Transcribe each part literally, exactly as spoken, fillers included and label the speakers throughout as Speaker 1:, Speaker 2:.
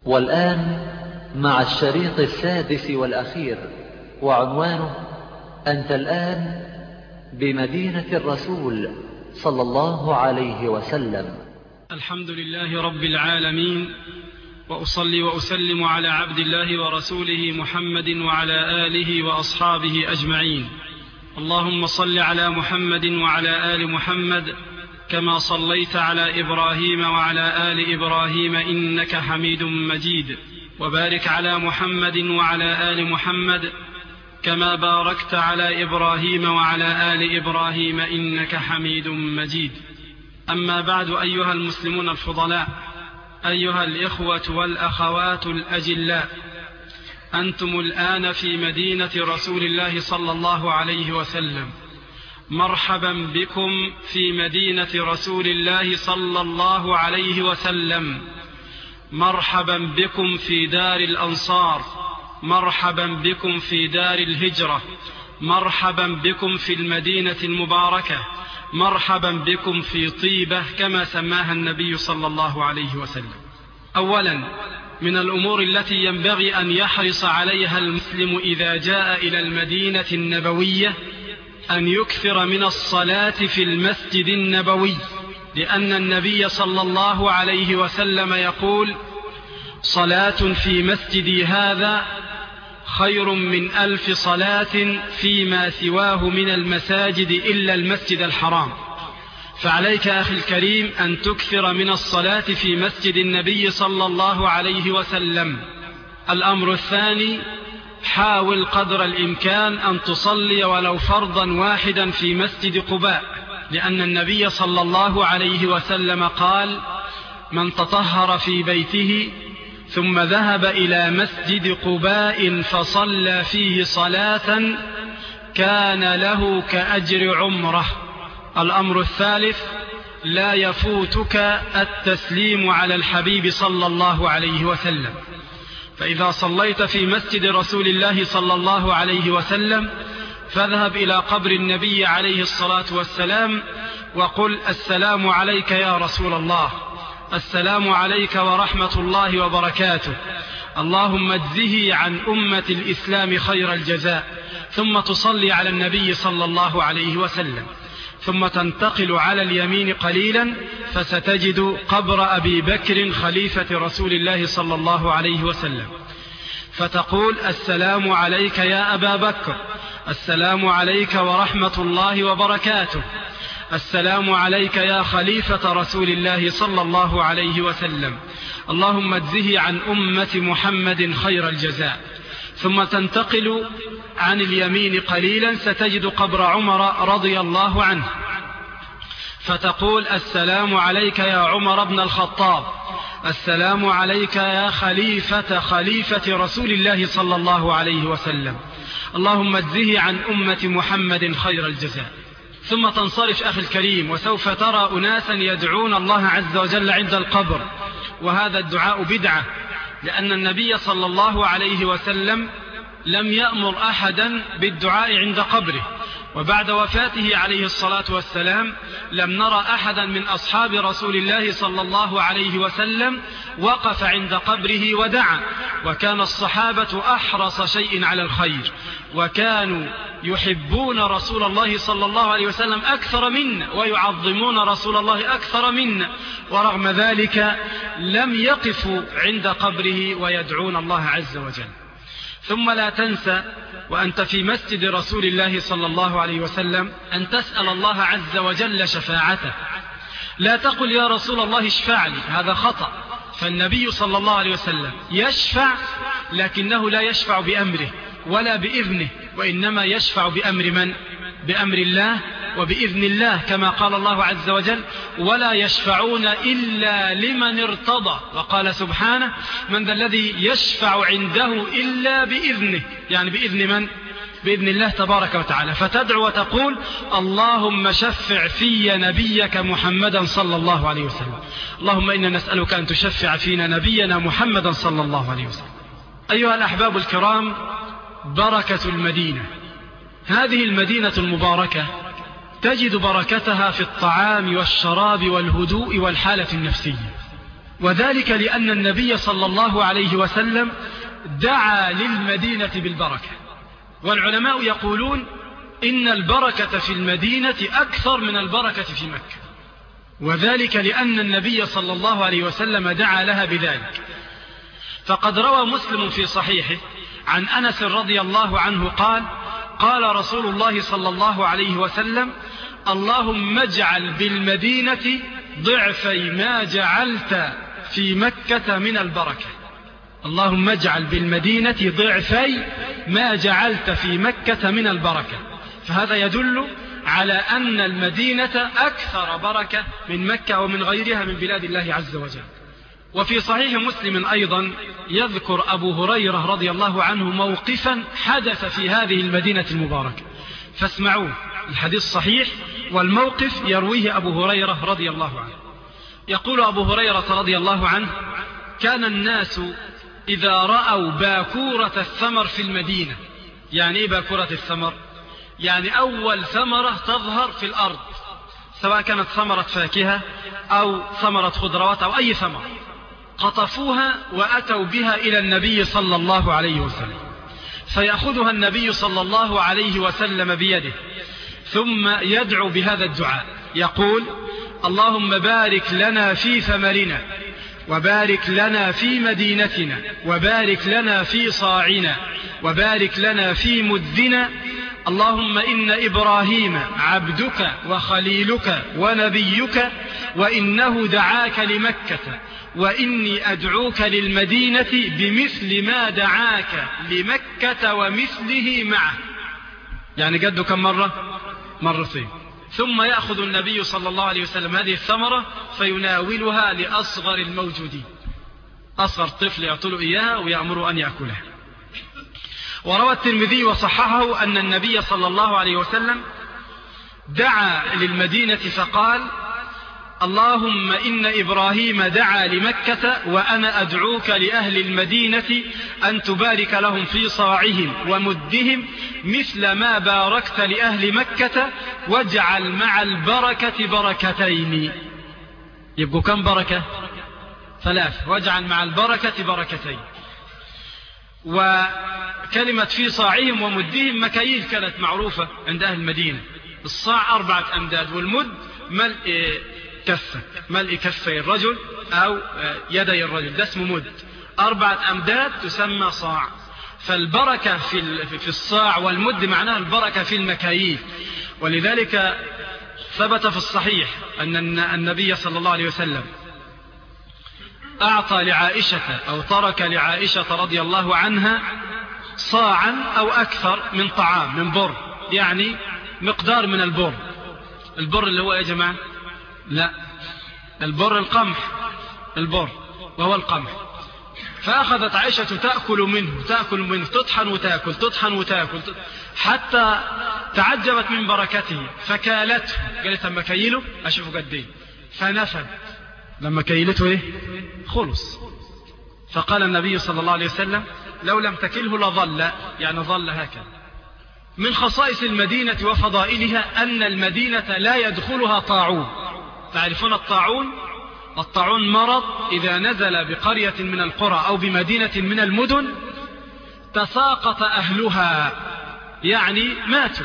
Speaker 1: والآن مع الشريط السادس والأخير، وعنوانه: أنت الآن بمدينة الرسول صلى الله عليه وسلم.
Speaker 2: الحمد لله رب العالمين، وأصلي وأسلم على عبد الله ورسوله محمد وعلى آله وأصحابه أجمعين. اللهم صل على محمد وعلى آل محمد كما صليت على إبراهيم وعلى آل إبراهيم إنك حميد مجيد، وبارك على محمد وعلى آل محمد كما باركت على إبراهيم وعلى آل إبراهيم إنك حميد مجيد. أما بعد، أيها المسلمون الفضلاء، أيها الإخوة والأخوات الأجلاء، أنتم الآن في مدينة رسول الله صلى الله عليه وسلم. مرحبا بكم في مدينة رسول الله صلى الله عليه وسلم. مرحبا بكم في دار الأنصار، مرحبا بكم في دار الهجرة، مرحبا بكم في المدينة المباركة، مرحبا بكم في طيبة كما سماها النبي صلى الله عليه وسلم. أولا، من الأمور التي ينبغي أن يحرص عليها المسلم إذا جاء إلى المدينة النبوية أن يكثر من الصلاة في المسجد النبوي، لأن النبي صلى الله عليه وسلم يقول: صلاة في مسجدي هذا خير من ألف صلاة فيما سواه من المساجد إلا المسجد الحرام. فعليك أخي الكريم أن تكثر من الصلاة في مسجد النبي صلى الله عليه وسلم. الأمر الثاني، حاول قدر الإمكان أن تصلي ولو فرضا واحدا في مسجد قباء، لأن النبي صلى الله عليه وسلم قال: من تطهر في بيته ثم ذهب إلى مسجد قباء فصلى فيه صلاة كان له كأجر عمره. الأمر الثالث، لا يفوتك التسليم على الحبيب صلى الله عليه وسلم. فإذا صليت في مسجد رسول الله صلى الله عليه وسلم فاذهب إلى قبر النبي عليه الصلاة والسلام وقل: السلام عليك يا رسول الله، السلام عليك ورحمة الله وبركاته، اللهم اجزه عن أمة الإسلام خير الجزاء. ثم تصلي على النبي صلى الله عليه وسلم، ثم تنتقل على اليمين قليلا فستجد قبر أبي بكر خليفة رسول الله صلى الله عليه وسلم، فتقول: السلام عليك يا أبا بكر، السلام عليك ورحمة الله وبركاته، السلام عليك يا خليفة رسول الله صلى الله عليه وسلم، اللهم اجزه عن أمة محمد خير الجزاء. ثم تنتقل عن اليمين قليلا ستجد قبر عمر رضي الله عنه، فتقول: السلام عليك يا عمر بن الخطاب، السلام عليك يا خليفة خليفة رسول الله صلى الله عليه وسلم، اللهم اجزه عن أمة محمد خير الجزاء. ثم تنصرف أخي الكريم، وسوف ترى أناسا يدعون الله عز وجل عند القبر، وهذا الدعاء بدعة، لأن النبي صلى الله عليه وسلم لم يأمر أحدا بالدعاء عند قبره، وبعد وفاته عليه الصلاة والسلام لم نرى أحدا من أصحاب رسول الله صلى الله عليه وسلم وقف عند قبره ودعا. وكان الصحابة أحرص شيء على الخير، وكانوا يحبون رسول الله صلى الله عليه وسلم أكثر منا، ويعظمون رسول الله أكثر منا، ورغم ذلك لم يقفوا عند قبره ويدعون الله عز وجل. ثم لا تنسى وأنت في مسجد رسول الله صلى الله عليه وسلم أن تسأل الله عز وجل شفاعته. لا تقل: يا رسول الله اشفع لي، هذا خطأ. فالنبي صلى الله عليه وسلم يشفع، لكنه لا يشفع بأمره ولا بإذنه، وإنما يشفع بأمر من؟ بأمر الله وبإذن الله، كما قال الله عز وجل: ولا يشفعون إلا لمن ارتضى. وقال سبحانه: من ذا الذي يشفع عنده إلا بإذنه، يعني بإذن من؟ بإذن الله تبارك وتعالى. فتدعو وتقول: اللهم شفع في نبيك محمدا صلى الله عليه وسلم. اللهم إنا نسألك أن تشفع فينا نبينا محمدا صلى الله عليه وسلم. أيها الأحباب الكرام، بركة المدينة، هذه المدينة المباركة تجد بركتها في الطعام والشراب والهدوء والحالة النفسية. وذلك لأن النبي صلى الله عليه وسلم دعا للمدينة بالبركة. والعلماء يقولون إن البركة في المدينة أكثر من البركة في مكة، وذلك لأن النبي صلى الله عليه وسلم دعا لها بذلك. فقد روى مسلم في صحيحه عن أنس رضي الله عنه قال: قال رسول الله صلى الله عليه وسلم: اللهم اجعل بالمدينة ضعفي ما جعلت في مكة من البركة. اللهم اجعل بالمدينة ضعفي ما جعلت في مكة من البركة. فهذا يدل على أن المدينة أكثر بركة من مكة ومن غيرها من بلاد الله عز وجل. وفي صحيح مسلم أيضا يذكر أبو هريرة رضي الله عنه موقفا حدث في هذه المدينة المباركة، فاسمعوه. الحديث صحيح والموقف يرويه أبو هريرة رضي الله عنه. يقول أبو هريرة رضي الله عنه: كان الناس إذا رأوا باكورة الثمر في المدينة. يعني إيه باكورة الثمر؟ يعني أول ثمرة تظهر في الأرض، سواء كانت ثمرة فاكهة أو ثمرة خضروات أو أي ثمرة، قطفوها وأتوا بها إلى النبي صلى الله عليه وسلم، فيأخذها النبي صلى الله عليه وسلم بيده، ثم يدعو بهذا الدعاء، يقول: اللهم بارك لنا في ثمرنا، وبارك لنا في مدينتنا، وبارك لنا في صاعنا، وبارك لنا في مدنا. اللهم إن إبراهيم عبدك وخليلك ونبيك، وإنه دعاك لمكة، وإني أدعوك للمدينة بمثل ما دعاك لمكة ومثله معه. يعني قده كم مرة؟ مرتين. ثم يأخذ النبي صلى الله عليه وسلم هذه الثمرة فيناولها لأصغر الموجودين، أصغر طفل يعطله إياها ويأمره أن يأكلها. وروى الترمذي وصححه أن النبي صلى الله عليه وسلم دعا للمدينة فقال: اللهم إن إبراهيم دعا لمكة، وأنا أدعوك لأهل المدينة أن تبارك لهم في صاعهم ومدهم مثل ما باركت لأهل مكة، واجعل مع البركة بركتين. يبقوا كم بركة؟ ثلاث. واجعل مع البركة بركتين. وكلمة في صاعهم ومدهم مكاييل كانت معروفة عند أهل المدينة. الصاع أربعة أمداد، والمد ملء كفة، ملء كفي الرجل أو يدي الرجل، ده اسمه مد. أربعة أمداد تسمى صاع. فالبركة في في الصاع والمد معناها البركة في المكاييل. ولذلك ثبت في الصحيح أن النبي صلى الله عليه وسلم أعطى لعائشة أو ترك لعائشة رضي الله عنها صاعا أو أكثر من طعام، من بر، يعني مقدار من البر. البر اللي هو يا جماعة؟ لا، البر القمح، البر وهو القمح. فأخذت عائشة تأكل منه تأكل منه تطحن وتأكل تطحن وتأكل حتى تعجبت من بركته، فكالته، قالت لما كيله أشوفه قد ايه، فنفد. لما كيلته ايه؟ خلص. فقال النبي صلى الله عليه وسلم: لو لم تكله لظل، يعني ظل هكذا. من خصائص المدينة وفضائلها أن المدينة لا يدخلها طاعون. تعرفون الطاعون؟ الطاعون مرض إذا نزل بقرية من القرى أو بمدينة من المدن تساقط أهلها، يعني ماتوا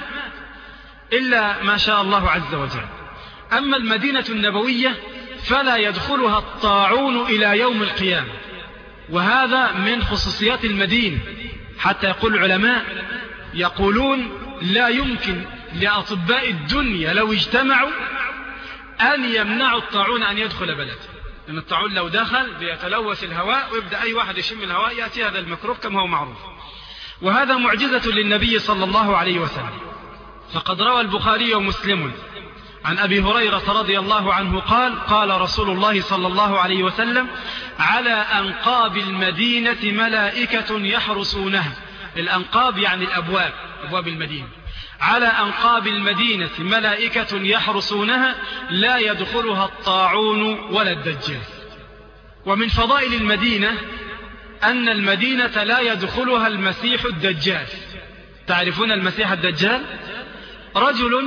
Speaker 2: إلا ما شاء الله عز وجل. أما المدينة النبوية فلا يدخلها الطاعون إلى يوم القيامة، وهذا من خصوصيات المدينة. حتى يقول العلماء، يقولون لا يمكن لأطباء الدنيا لو اجتمعوا أن يمنعوا الطاعون أن يدخل بلد، لأن الطاعون لو دخل بيتلوث الهواء ويبدأ أي واحد يشم الهواء يأتي هذا الميكروب كما هو معروف. وهذا معجزة للنبي صلى الله عليه وسلم. فقد روى البخاري ومسلم عن أبي هريرة رضي الله عنه قال: قال رسول الله صلى الله عليه وسلم: على أنقاب المدينة ملائكة يحرسونها. الأنقاب يعني الأبواب، أبواب المدينة. على أنقاب المدينة ملائكة يحرسونها لا يدخلها الطاعون ولا الدجال. ومن فضائل المدينة أن المدينة لا يدخلها المسيح الدجال. تعرفون المسيح الدجال؟ رجل،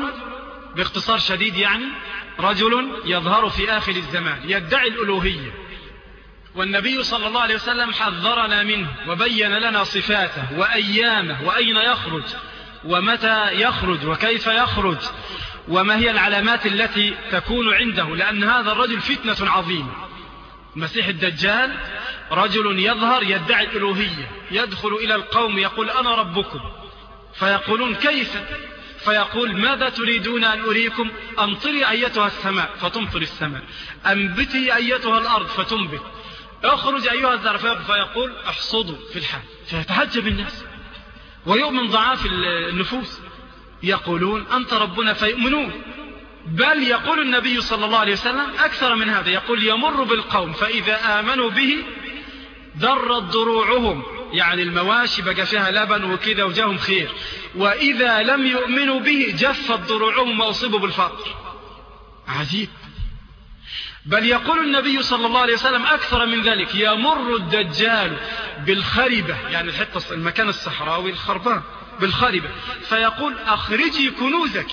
Speaker 2: باختصار شديد يعني، رجل يظهر في آخر الزمان يدعي الألوهية، والنبي صلى الله عليه وسلم حذرنا منه وبين لنا صفاته وأيامه وأين يخرج ومتى يخرج وكيف يخرج وما هي العلامات التي تكون عنده، لأن هذا الرجل فتنة عظيمة. المسيح الدجال رجل يظهر يدعي الألوهية، يدخل إلى القوم يقول أنا ربكم، فيقولون كيف؟ فيقول ماذا تريدون أن أريكم؟ أمطري أيتها السماء فتمطر السماء، أنبتي أيتها الأرض فتنبت، اخرج أيها الزرع، فيقول احصدوا في الحال. فيتعجب الناس ويؤمن ضعاف النفوس، يقولون أنت ربنا فيؤمنون. بل يقول النبي صلى الله عليه وسلم أكثر من هذا، يقول يمر بالقوم فإذا آمنوا به درت ضروعهم، يعني المواشي بقى فيها لبن وكذا وجاهم خير، وإذا لم يؤمنوا به جفت ضروعهم وأصيبوا بالفقر. عجيب. بل يقول النبي صلى الله عليه وسلم أكثر من ذلك، يمر الدجال بالخربة، يعني الحتة المكان الصحراوي الخربان بالخربة، فيقول أخرجي كنوزك،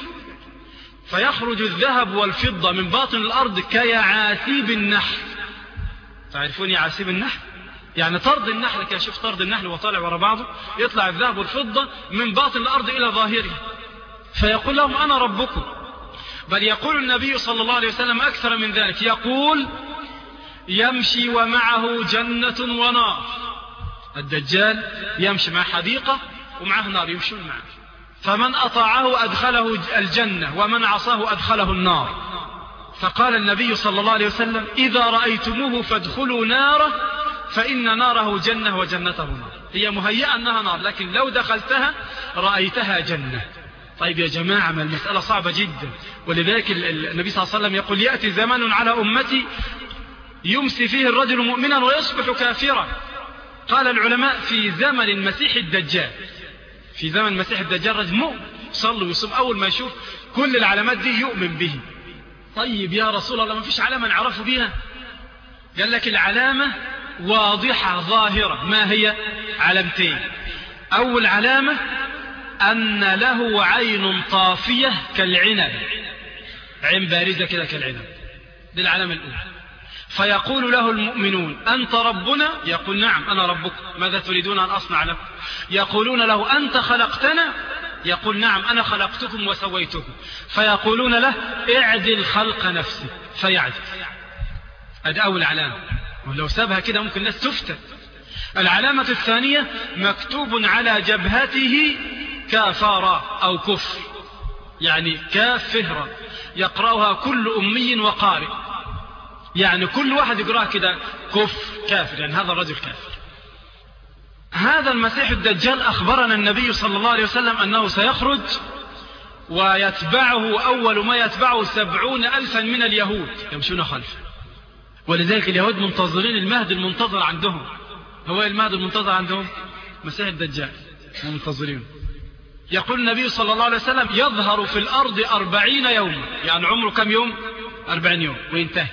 Speaker 2: فيخرج الذهب والفضة من باطن الأرض كيعاسيب النحل. تعرفون يعاسيب النحل؟ يعني طرد النحل، كده شوف طرد النحل وطالع ورا بعضه، يطلع الذهب والفضة من باطن الأرض إلى ظاهره، فيقول لهم أنا ربكم. بل يقول النبي صلى الله عليه وسلم أكثر من ذلك، يقول يمشي ومعه جنة ونار. الدجال يمشي مع حديقة ومعه نار يمشون معه، فمن أطاعه أدخله الجنة ومن عصاه أدخله النار. فقال النبي صلى الله عليه وسلم إذا رأيتموه فادخلوا ناره فإن ناره جنة وجنته نار. هي مهيئة أنها نار، لكن لو دخلتها رأيتها جنة. طيب يا جماعة، ما المسألة صعبة جدا. ولذلك النبي صلى الله عليه وسلم يقول يأتي زمان على أمتي يمسي فيه الرجل مؤمنا ويصبح كافرا. قال العلماء في زمن المسيح الدجال، في زمن المسيح الدجال رجل مؤمن صلوا ويصوم، أول ما يشوف كل العلامات دي يؤمن به. طيب يا رسول الله ما فيش علامة نعرفه بها؟ قال لك العلامة واضحة ظاهرة. ما هي؟ علامتين. أول علامة أن له عين طافية كالعنب، عين بارزة كده كالعنب، دي العلامة الأولى. فيقول له المؤمنون أنت ربنا؟ يقول نعم أنا ربكم، ماذا تريدون أن أصنع لكم؟ يقولون له أنت خلقتنا؟ يقول نعم أنا خلقتكم وسويتكم. فيقولون له اعدل خلق نفسك، فيعدل. هذه أول علامة، ولو سابها كده ممكن الناس تفتن. العلامة الثانية مكتوب على جبهته كافارا أو كفر، يعني كاف فهرة يقرأها كل أمي وقارئ، يعني كل واحد يقرأها كده كفر كافر، يعني هذا الرجل كافر. هذا المسيح الدجال أخبرنا النبي صلى الله عليه وسلم أنه سيخرج ويتبعه أول ما يتبعه سبعون ألفا من اليهود يمشون خلفه. ولذلك اليهود منتظرين المهد المنتظر عندهم. هو المهد المنتظر عندهم مسيح الدجال، منتظرين. يقول النبي صلى الله عليه وسلم يظهر في الأرض أربعين يوما، يعني عمره كم يوم؟ أربعين يوم وينتهي.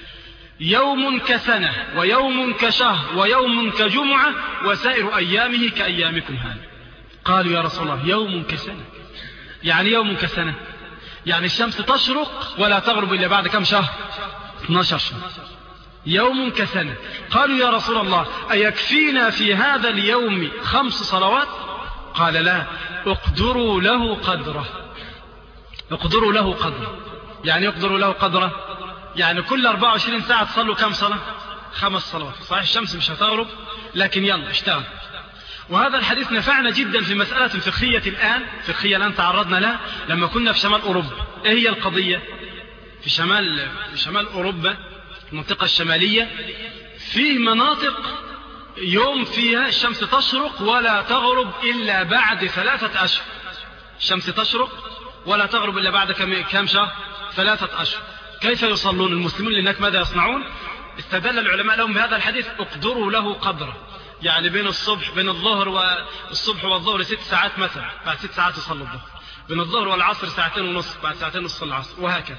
Speaker 2: يوم كسنة ويوم كشهر ويوم كجمعة وسائر أيامه كأيامكم هذا. قالوا يا رسول الله يوم كسنة، يعني يوم كسنة يعني الشمس تشرق ولا تغرب إلا بعد كم شهر؟ اثني عشر شهر. يوم كسنة. قالوا يا رسول الله أيكفينا في هذا اليوم خمس صلوات؟ قال لا، اقدروا له قدره. اقدروا له قدره يعني اقدروا له قدره يعني كل أربعة وعشرين ساعة تصلوا كم صلاة؟ خمس صلوات. صحيح الشمس مش هتغرب، لكن يلا اشتغل. وهذا الحديث نفعنا جدا في مسألة فقهية الآن، فقهية الآن تعرضنا لها لما كنا في شمال أوروبا. ايه هي القضية؟ في شمال في شمال أوروبا، المنطقة الشمالية، فيه مناطق يوم فيها الشمس تشرق ولا تغرب إلا بعد ثلاثة أشهر. الشمس تشرق ولا تغرب إلا بعد كم شهر؟ ثلاثة أشهر. كيف يصلون المسلمون لأنك ماذا يصنعون؟ استدل العلماء لهم بهذا الحديث اقدروا له قدره، يعني بين الصبح بين الظهر والصبح والظهر ست ساعات مثلا، بعد ست ساعات يصلوا الظهر. بين الظهر والعصر ساعتين ونصف، بعد ساعتين ونصف العصر، وهكذا.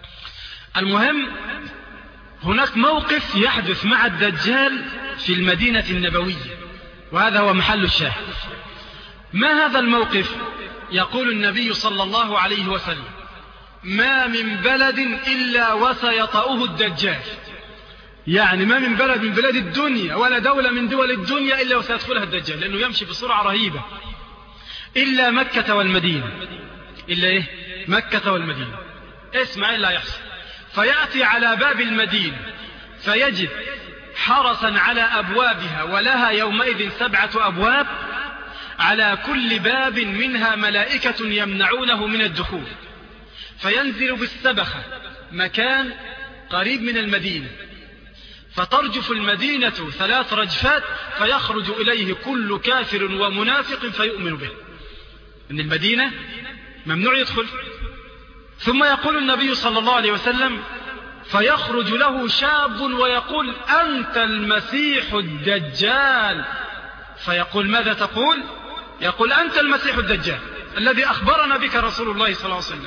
Speaker 2: المهم هناك موقف يحدث مع الدجال في المدينة النبوية، وهذا هو محل الشاهد. ما هذا الموقف؟ يقول النبي صلى الله عليه وسلم ما من بلد إلا وسيطأه الدجال، يعني ما من بلد من بلاد الدنيا ولا دولة من دول الدنيا إلا وسيدخلها الدجال، لأنه يمشي بسرعة رهيبة، إلا مكة والمدينة. إلا إيه؟ مكة والمدينة. اسمع إيه اللي هيحصل. فيأتي على باب المدينة فيجد حرسا على أبوابها، ولها يومئذ سبعة أبواب، على كل باب منها ملائكة يمنعونه من الدخول. فينزل بالسبخة مكان قريب من المدينة، فترجف المدينة ثلاث رجفات، فيخرج إليه كل كافر ومنافق فيؤمن به. إن المدينة ممنوع يدخل. ثم يقول النبي صلى الله عليه وسلم: فيخرج له شاب ويقول: أنت المسيح الدجال. فيقول: ماذا تقول؟ يقول: أنت المسيح الدجال الذي أخبرنا بك رسول الله صلى الله عليه وسلم.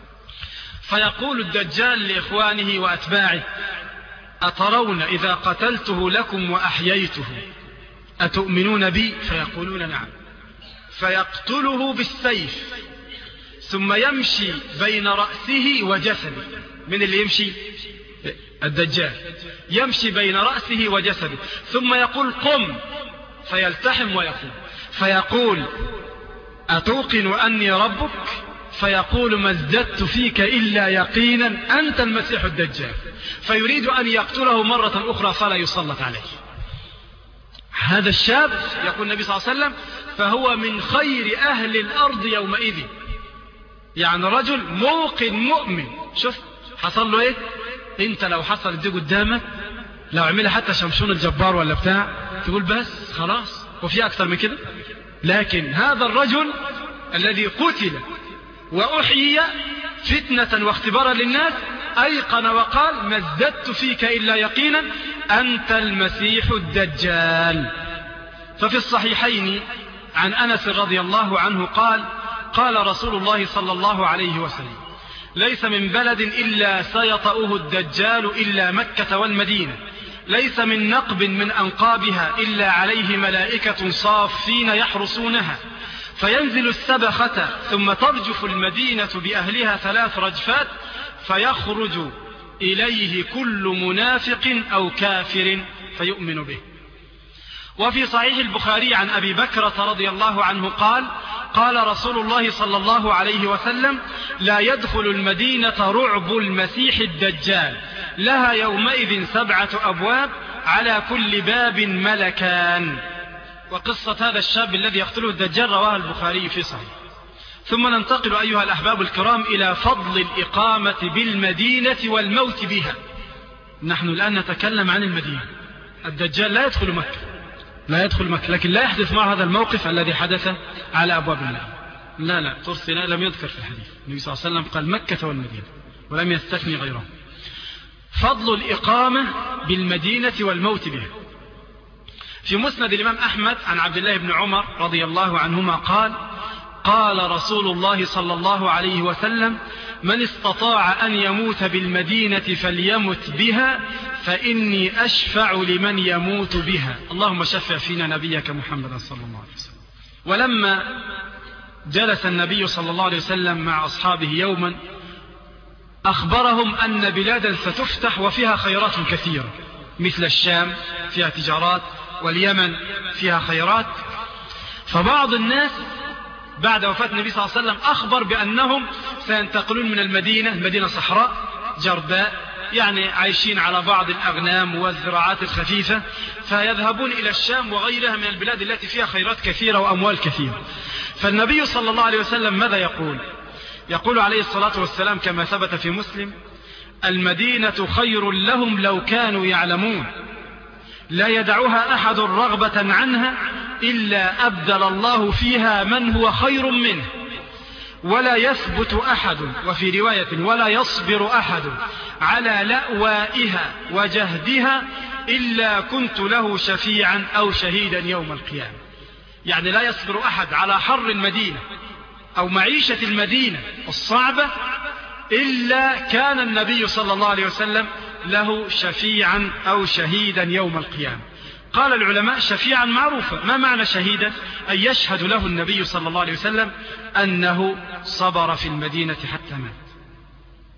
Speaker 2: فيقول الدجال لإخوانه وأتباعه: أترون إذا قتلته لكم وأحييته أتؤمنون بي؟ فيقولون: نعم. فيقتله بالسيف، ثم يمشي بين رأسه وجسده. من اللي يمشي؟ الدجال. يمشي بين رأسه وجسده، ثم يقول: قم، فيلتحم ويقوم. فيقول: أتوقن أني ربك؟ فيقول: ما ازددت فيك إلا يقينا، أنت المسيح الدجال. فيريد أن يقتله مرة أخرى فلا يسلط عليه. هذا الشاب يقول النبي صلى الله عليه وسلم: فهو من خير أهل الأرض يومئذ. يعني رجل موقن مؤمن. شوف حصل له ايه؟ انت لو حصل دي قدامك، لو عملها حتى شمشون الجبار ولا بتاع، تقول بس خلاص، وفي اكتر من كده. لكن هذا الرجل الذي قتل وأحيي فتنة واختبارا للناس أيقن وقال: ما ازددت فيك إلا يقينا، أنت المسيح الدجال. ففي الصحيحين عن أنس رضي الله عنه قال: قال رسول الله صلى الله عليه وسلم: ليس من بلد إلا سيطأه الدجال إلا مكة والمدينة، ليس من نقب من أنقابها إلا عليه ملائكة صافين يحرسونها، فينزل السبخة ثم ترجف المدينة بأهلها ثلاث رجفات، فيخرج إليه كل منافق أو كافر فيؤمن به. وفي صحيح البخاري عن أبي بكرة رضي الله عنه قال: قال رسول الله صلى الله عليه وسلم: لا يدخل المدينة رعب المسيح الدجال، لها يومئذ سبعة أبواب، على كل باب ملكان. وقصة هذا الشاب الذي يقتله الدجال رواها البخاري في صحيح. ثم ننتقل أيها الأحباب الكرام إلى فضل الإقامة بالمدينة والموت بها. نحن الآن نتكلم عن المدينة. الدجال لا يدخل مكة، لا يدخل مكة، لكن لا يحدث مع هذا الموقف الذي حدث على أبواب المدينة. لا لا ترسنا لم يذكر في الحديث. النبي صلى الله عليه وسلم قال مكة والمدينة ولم يستثني غيرهم. فضل الإقامة بالمدينة والموت بها. في مسند الإمام أحمد عن عبد الله بن عمر رضي الله عنهما قال: قال رسول الله صلى الله عليه وسلم: من استطاع أن يموت بالمدينة فليمت بها، فإني أشفع لمن يموت بها. اللهم شفع فينا نبيك محمد صلى الله عليه وسلم. ولما جلس النبي صلى الله عليه وسلم مع أصحابه يوما، أخبرهم أن بلادا ستفتح وفيها خيرات كثيرة، مثل الشام فيها تجارات، واليمن فيها خيرات. فبعض الناس بعد وفاة النبي صلى الله عليه وسلم أخبر بأنهم سينتقلون من المدينة، مدينة صحراء جرداء، يعني عايشين على بعض الأغنام والزراعات الخفيفة، فيذهبون إلى الشام وغيرها من البلاد التي فيها خيرات كثيرة وأموال كثيرة. فالنبي صلى الله عليه وسلم ماذا يقول؟ يقول عليه الصلاة والسلام كما ثبت في مسلم: المدينة خير لهم لو كانوا يعلمون، لا يدعها أحد رغبة عنها إلا أبدل الله فيها من هو خير منه، ولا يثبت أحد، وفي رواية ولا يصبر أحد على لأوائها وجهدها إلا كنت له شفيعا أو شهيدا يوم القيامة. يعني لا يصبر أحد على حر المدينة أو معيشة المدينة الصعبة إلا كان النبي صلى الله عليه وسلم له شفيعا أو شهيدا يوم القيامة. قال العلماء: شفيعا معروفة، ما معنى شهيدا؟ أن يشهد له النبي صلى الله عليه وسلم أنه صبر في المدينة حتى مات.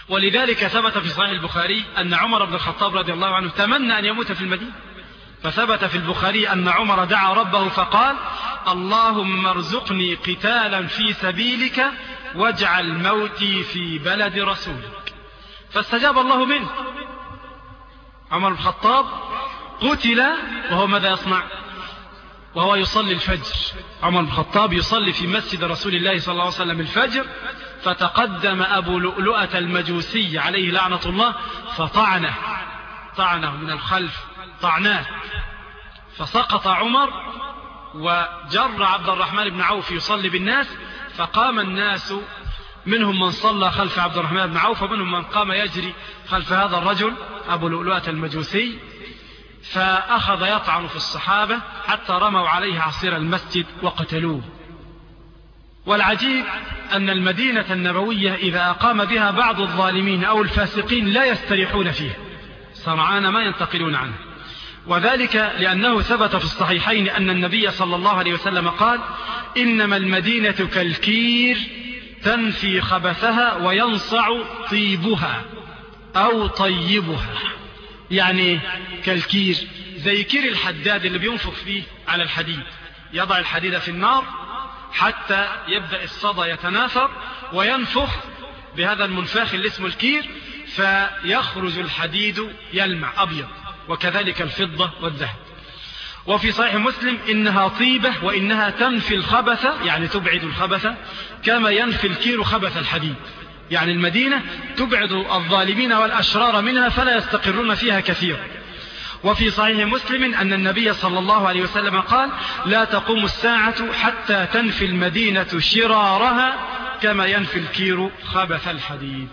Speaker 2: ولذلك ثبت في صحيح البخاري أن عمر بن الخطاب رضي الله عنه تمنى أن يموت في المدينة، فثبت في البخاري أن عمر دعا ربه فقال: اللهم ارزقني قتالا في سبيلك واجعل موتي في بلد رسولك، فاستجاب الله منه. عمر بن الخطاب قتل وهو ماذا يصنع؟ وهو يصلي الفجر. عمر بن الخطاب يصلي في مسجد رسول الله صلى الله عليه وسلم الفجر، فتقدم أبو لؤلؤة المجوسي عليه لعنة الله فطعنه طعنه من الخلف طعناه، فسقط عمر وجر عبد الرحمن بن عوف يصلي بالناس، فقام الناس منهم من صلى خلف عبد الرحمن بن عوف ومنهم من قام يجري خلف هذا الرجل أبو لؤلؤة المجوسي، فأخذ يطعن في الصحابة حتى رموا عليه عصير المسجد وقتلوه. والعجيب أن المدينة النبوية إذا أقام بها بعض الظالمين أو الفاسقين لا يستريحون فيها، سرعان ما ينتقلون عنه، وذلك لأنه ثبت في الصحيحين أن النبي صلى الله عليه وسلم قال: إنما المدينة كالكير تنفي خبثها وينصع طيبها أو طيبها. يعني كالكير زي كير الحداد اللي بينفخ فيه على الحديد، يضع الحديد في النار حتى يبدأ الصدى يتناثر وينفخ بهذا المنفاخ اللي اسمه الكير، فيخرج الحديد يلمع أبيض، وكذلك الفضة والذهب. وفي صحيح مسلم: إنها طيبة وإنها تنفي الخبث، يعني تبعد الخبث كما ينفي الكير خبث الحديد. يعني المدينة تبعد الظالمين والأشرار منها فلا يستقرون فيها كثيرا. وفي صحيح مسلم أن النبي صلى الله عليه وسلم قال: لا تقوم الساعة حتى تنفي المدينة شرارها كما ينفي الكير خبث الحديد.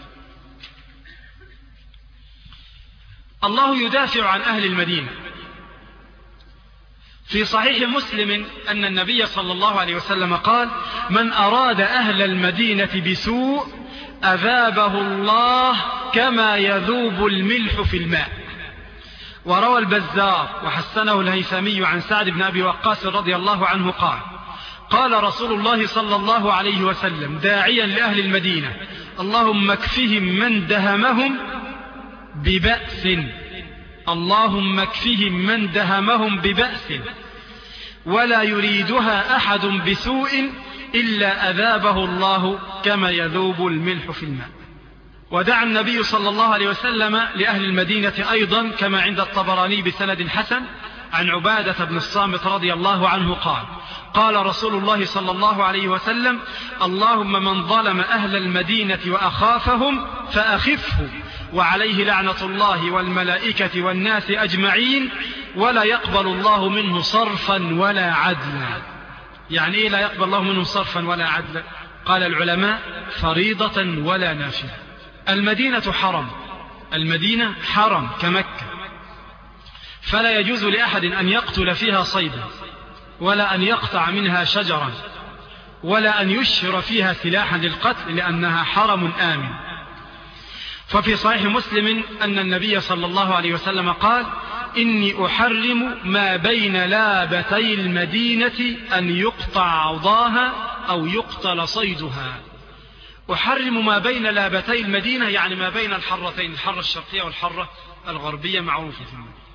Speaker 2: الله يدافع عن أهل المدينة. في صحيح مسلم أن النبي صلى الله عليه وسلم قال: من أراد أهل المدينة بسوء أذابه الله كما يذوب الملح في الماء. وروى البزار وحسنه الهيثمي عن سعد بن أبي وقاص رضي الله عنه قال: قال رسول الله صلى الله عليه وسلم داعيا لأهل المدينة: اللهم اكفهم من دهمهم ببأس اللهم اكفهم من دهمهم ببأس ولا يريدها أحد بسوء إلا أذابه الله كما يذوب الملح في الماء. ودعا النبي صلى الله عليه وسلم لأهل المدينة أيضا كما عند الطبراني بسند حسن عن عبادة بن الصامت رضي الله عنه قال: قال رسول الله صلى الله عليه وسلم: اللهم من ظلم أهل المدينة وأخافهم فأخفه وعليه لعنة الله والملائكة والناس أجمعين ولا يقبل الله منه صرفا ولا عدلا. يعني إيه لا يقبل الله منه صرفا ولا عدلا؟ قال العلماء: فريضة ولا نافلة. المدينة حرم، المدينة حرم كمكة، فلا يجوز لأحد أن يقتل فيها صيدا ولا أن يقطع منها شجرا ولا أن يشهر فيها سلاحا للقتل لأنها حرم آمن. ففي صحيح مسلم أن النبي صلى الله عليه وسلم قال: إني أحرم ما بين لابتي المدينة أن يقطع عضاها أو يقتل صيدها. أحرم ما بين لابتي المدينة يعني ما بين الحرتين، الحرة الشرقية والحرة الغربية معروفة.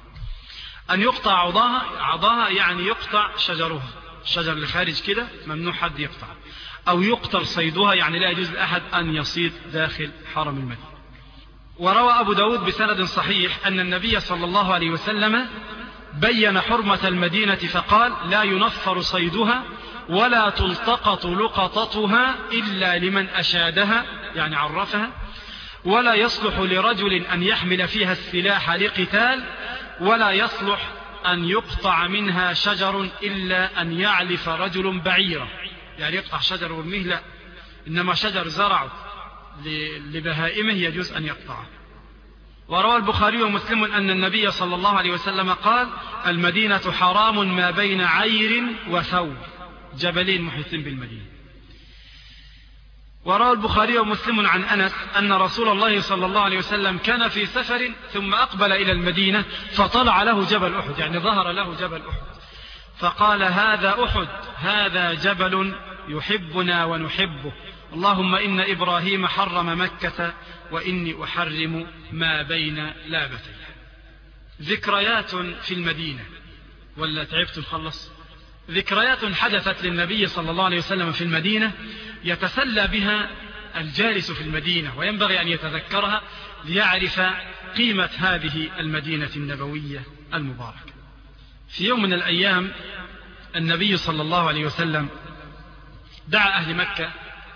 Speaker 2: أن يقطع عضاها، عضاها يعني يقطع شجرها، الشجر اللي خارج كده ممنوع حد يقطع، أو يقتل صيدها يعني لا يجوز لأحد أن يصيد داخل حرم المدينة. وروى أبو داود بسند صحيح أن النبي صلى الله عليه وسلم بين حرمة المدينة فقال: لا ينفر صيدها ولا تلتقط لقطتها إلا لمن أشادها يعني عرفها، ولا يصلح لرجل أن يحمل فيها السلاح لقتال، ولا يصلح أن يقطع منها شجر إلا أن يعلف رجل بعيرة، يعني يقطع شجر ورميه لا، إنما شجر زرعه لبهائمه يجوز أن يقطعه. وروى البخاري ومسلم أن النبي صلى الله عليه وسلم قال: المدينة حرام ما بين عير وثور، جبلين محيطين بالمدينة. وروى البخاري ومسلم عن أنس أن رسول الله صلى الله عليه وسلم كان في سفر ثم أقبل إلى المدينة فطلع له جبل أحد، يعني ظهر له جبل أحد، فقال: هذا أحد، هذا جبل يحبنا ونحبه اللهم إن إبراهيم حرم مكة وإني أحرم ما بين لابتيها. ذكريات في المدينة، ولا تعبت نخلص؟ ذكريات حدثت للنبي صلى الله عليه وسلم في المدينة يتسلى بها الجالس في المدينة، وينبغي أن يتذكرها ليعرف قيمة هذه المدينة النبوية المباركة. في يوم من الأيام النبي صلى الله عليه وسلم دعا أهل مكة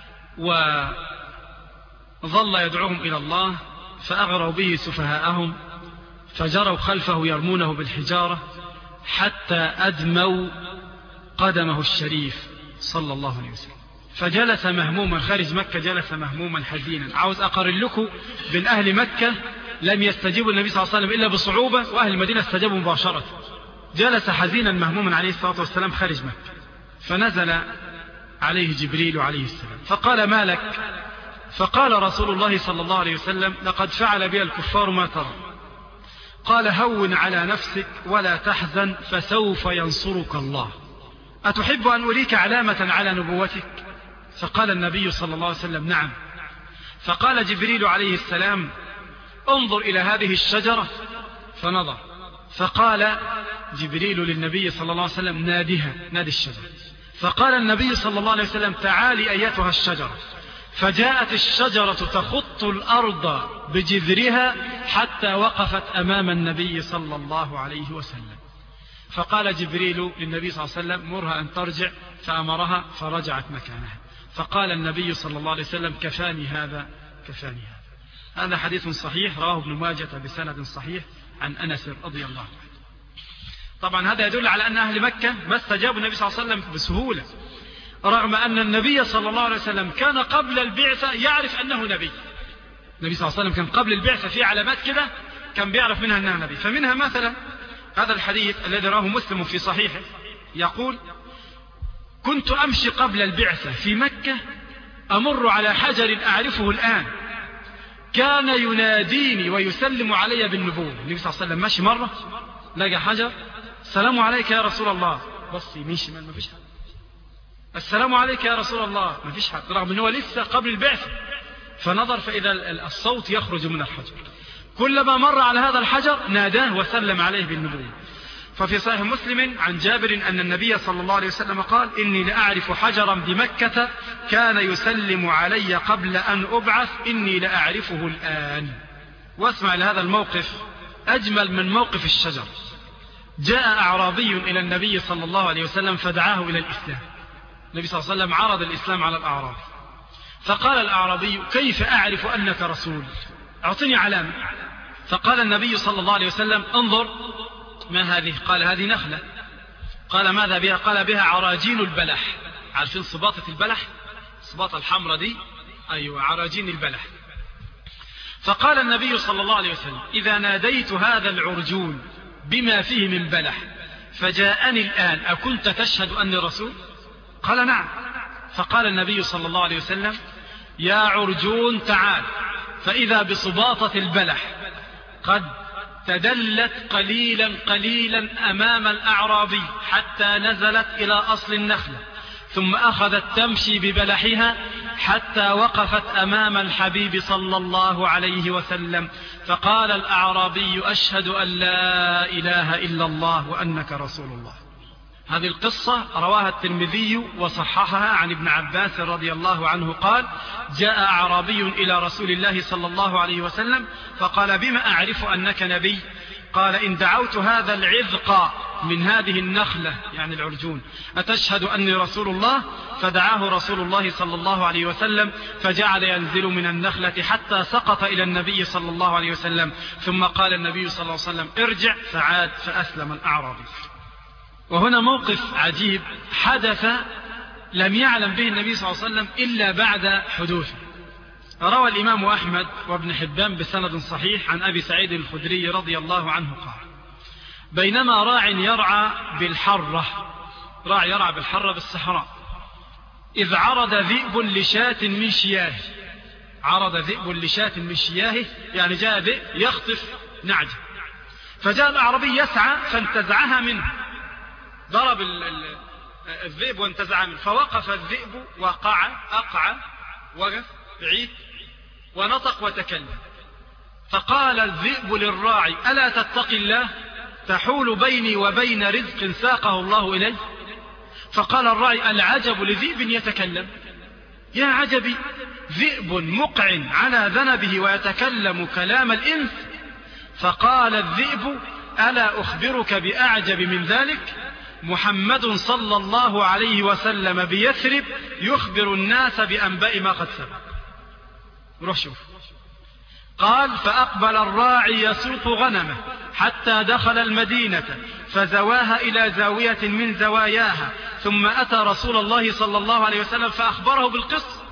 Speaker 2: وظل يدعوهم إلى الله، فأغروا به سفهاءهم فجروا خلفه يرمونه بالحجارة حتى أدموا قدمه الشريف صلى الله عليه وسلم. فجلس مهموما خارج مكة، جلس مهموما حزينا. عاوز أقارن لكم بين أهل مكة لم يستجيبوا النبي صلى الله عليه وسلم إلا بصعوبة، وأهل المدينة استجابوا مباشرة. جلس حزينا مهموما عليه الصلاة والسلام خارج مكة، فنزل عليه جبريل عليه السلام فقال: ما لك؟ فقال رسول الله صلى الله عليه وسلم: لقد فعل بي الكفار ما ترى. قال: هون على نفسك ولا تحزن فسوف ينصرك الله. أتحب أن أريك علامة على نبوتك؟ فقال النبي صلى الله عليه وسلم: نعم. فقال جبريل عليه السلام: انظر إلى هذه الشجرة. فنظر، فقال جبريل للنبي صلى الله عليه وسلم: نادها، نادي الشجرة. فقال النبي صلى الله عليه وسلم: تعالي أيتها الشجرة. فجاءت الشجرة تخط الأرض بجذرها حتى وقفت أمام النبي صلى الله عليه وسلم. فقال جبريل للنبي صلى الله عليه وسلم: مرها أن ترجع. فأمرها فرجعت مكانها. فقال النبي صلى الله عليه وسلم: كفاني هذا، كفاني هذا. هذا حديث صحيح رواه ابن ماجة بسند صحيح عن أنس رضي الله عنه. طبعا هذا يدل على أن أهل مكة ما استجابوا النبي صلى الله عليه وسلم بسهولة، رغم أن النبي صلى الله عليه وسلم كان قبل البعثة يعرف أنه نبي. النبي صلى الله عليه وسلم كان قبل البعثة في علامات كده كان بيعرف منها أنه نبي. فمنها مثلا هذا الحديث الذي رواه مسلم في صحيحه، يقول: كنت أمشي قبل البعثة في مكة أمر على حجر أعرفه الآن، كان يناديني ويسلم علي بالنبوة. النبي صلى الله عليه وسلم ماشي مرة لقى حجر: السلام عليك يا رسول الله. بص يمين شمال ما فيش حد. السلام عليك يا رسول الله، ما فيش حد، رغم أنه لسه قبل البعثة. فنظر فإذا الصوت يخرج من الحجر. كلما مر على هذا الحجر ناداه وسلم عليه بالنبوة. ففي صحيح مسلم عن جابر أن النبي صلى الله عليه وسلم قال: إني لأعرف حجرا بمكة كان يسلم علي قبل أن أبعث، إني لأعرفه الآن. واسمع لهذا الموقف أجمل من موقف الشجر. جاء أعرابي إلى النبي صلى الله عليه وسلم فدعاه إلى الإسلام. النبي صلى الله عليه وسلم عرض الإسلام على الأعرابي، فقال الأعرابي: كيف أعرف أنك رسول؟ أعطني علامة. فقال النبي صلى الله عليه وسلم: انظر، ما هذه؟ قال: هذه نخلة. قال: ماذا بها؟ قال: بها عراجين البلح. عارفين صباطة البلح؟ صباطة الحمرة دي، أيوة، عراجين البلح. فقال النبي صلى الله عليه وسلم: إذا ناديت هذا العرجون بما فيه من بلح فجاءني الآن أكنت تشهد أني رسول؟ قال: نعم. فقال النبي صلى الله عليه وسلم: يا عرجون تعال. فإذا بصباطة البلح قد تدلت قليلا قليلا أمام الأعرابي حتى نزلت إلى أصل النخلة، ثم أخذت تمشي ببلحها حتى وقفت أمام الحبيب صلى الله عليه وسلم. فقال الأعرابي: أشهد أن لا إله إلا الله وأنك رسول الله. هذه القصة رواها الترمذي وصححها عن ابن عباس رضي الله عنه قال: جاء أعرابي إلى رسول الله صلى الله عليه وسلم فقال: بما أعرف أنك نبي؟ قال: إن دعوت هذا العذق من هذه النخلة، يعني العرجون، أتشهد أني رسول الله؟ فدعاه رسول الله صلى الله عليه وسلم فجعل ينزل من النخلة حتى سقط إلى النبي صلى الله عليه وسلم. ثم قال النبي صلى الله عليه وسلم: ارجع. فعاد فأسلم الأعرابي. وهنا موقف عجيب حدث لم يعلم به النبي صلى الله عليه وسلم إلا بعد حدوثه. روى الإمام أحمد وابن حبان بسند صحيح عن أبي سعيد الخدري رضي الله عنه قال: بينما راع يرعى بالحرة، راع يرعى بالحرة بالصحراء، إذ عرض ذئب لشاة من شياه. عرض ذئب لشاة من شياه، يعني جاء ذئب يخطف نعجة، فجاء الأعرابي يسعى فانتزعها منه، ضرب الذئب وانتزعها منه، فوقف الذئب وقع أقع وقف بعيد ونطق وتكلم، فقال الذئب للراعي ألا تتقي الله تحول بيني وبين رزق ساقه الله إلي؟ فقال الراعي العجب لذئب يتكلم، يا عجبي ذئب مقع على ذنبه ويتكلم كلام الإنس. فقال الذئب ألا أخبرك بأعجب من ذلك؟ محمد صلى الله عليه وسلم بيثرب يخبر الناس بأنباء ما قد سبق. روح شوف. قال فأقبل الراعي يسوق غنمه حتى دخل المدينة فزواها إلى زاوية من زواياها، ثم أتى رسول الله صلى الله عليه وسلم فأخبره بالقصة،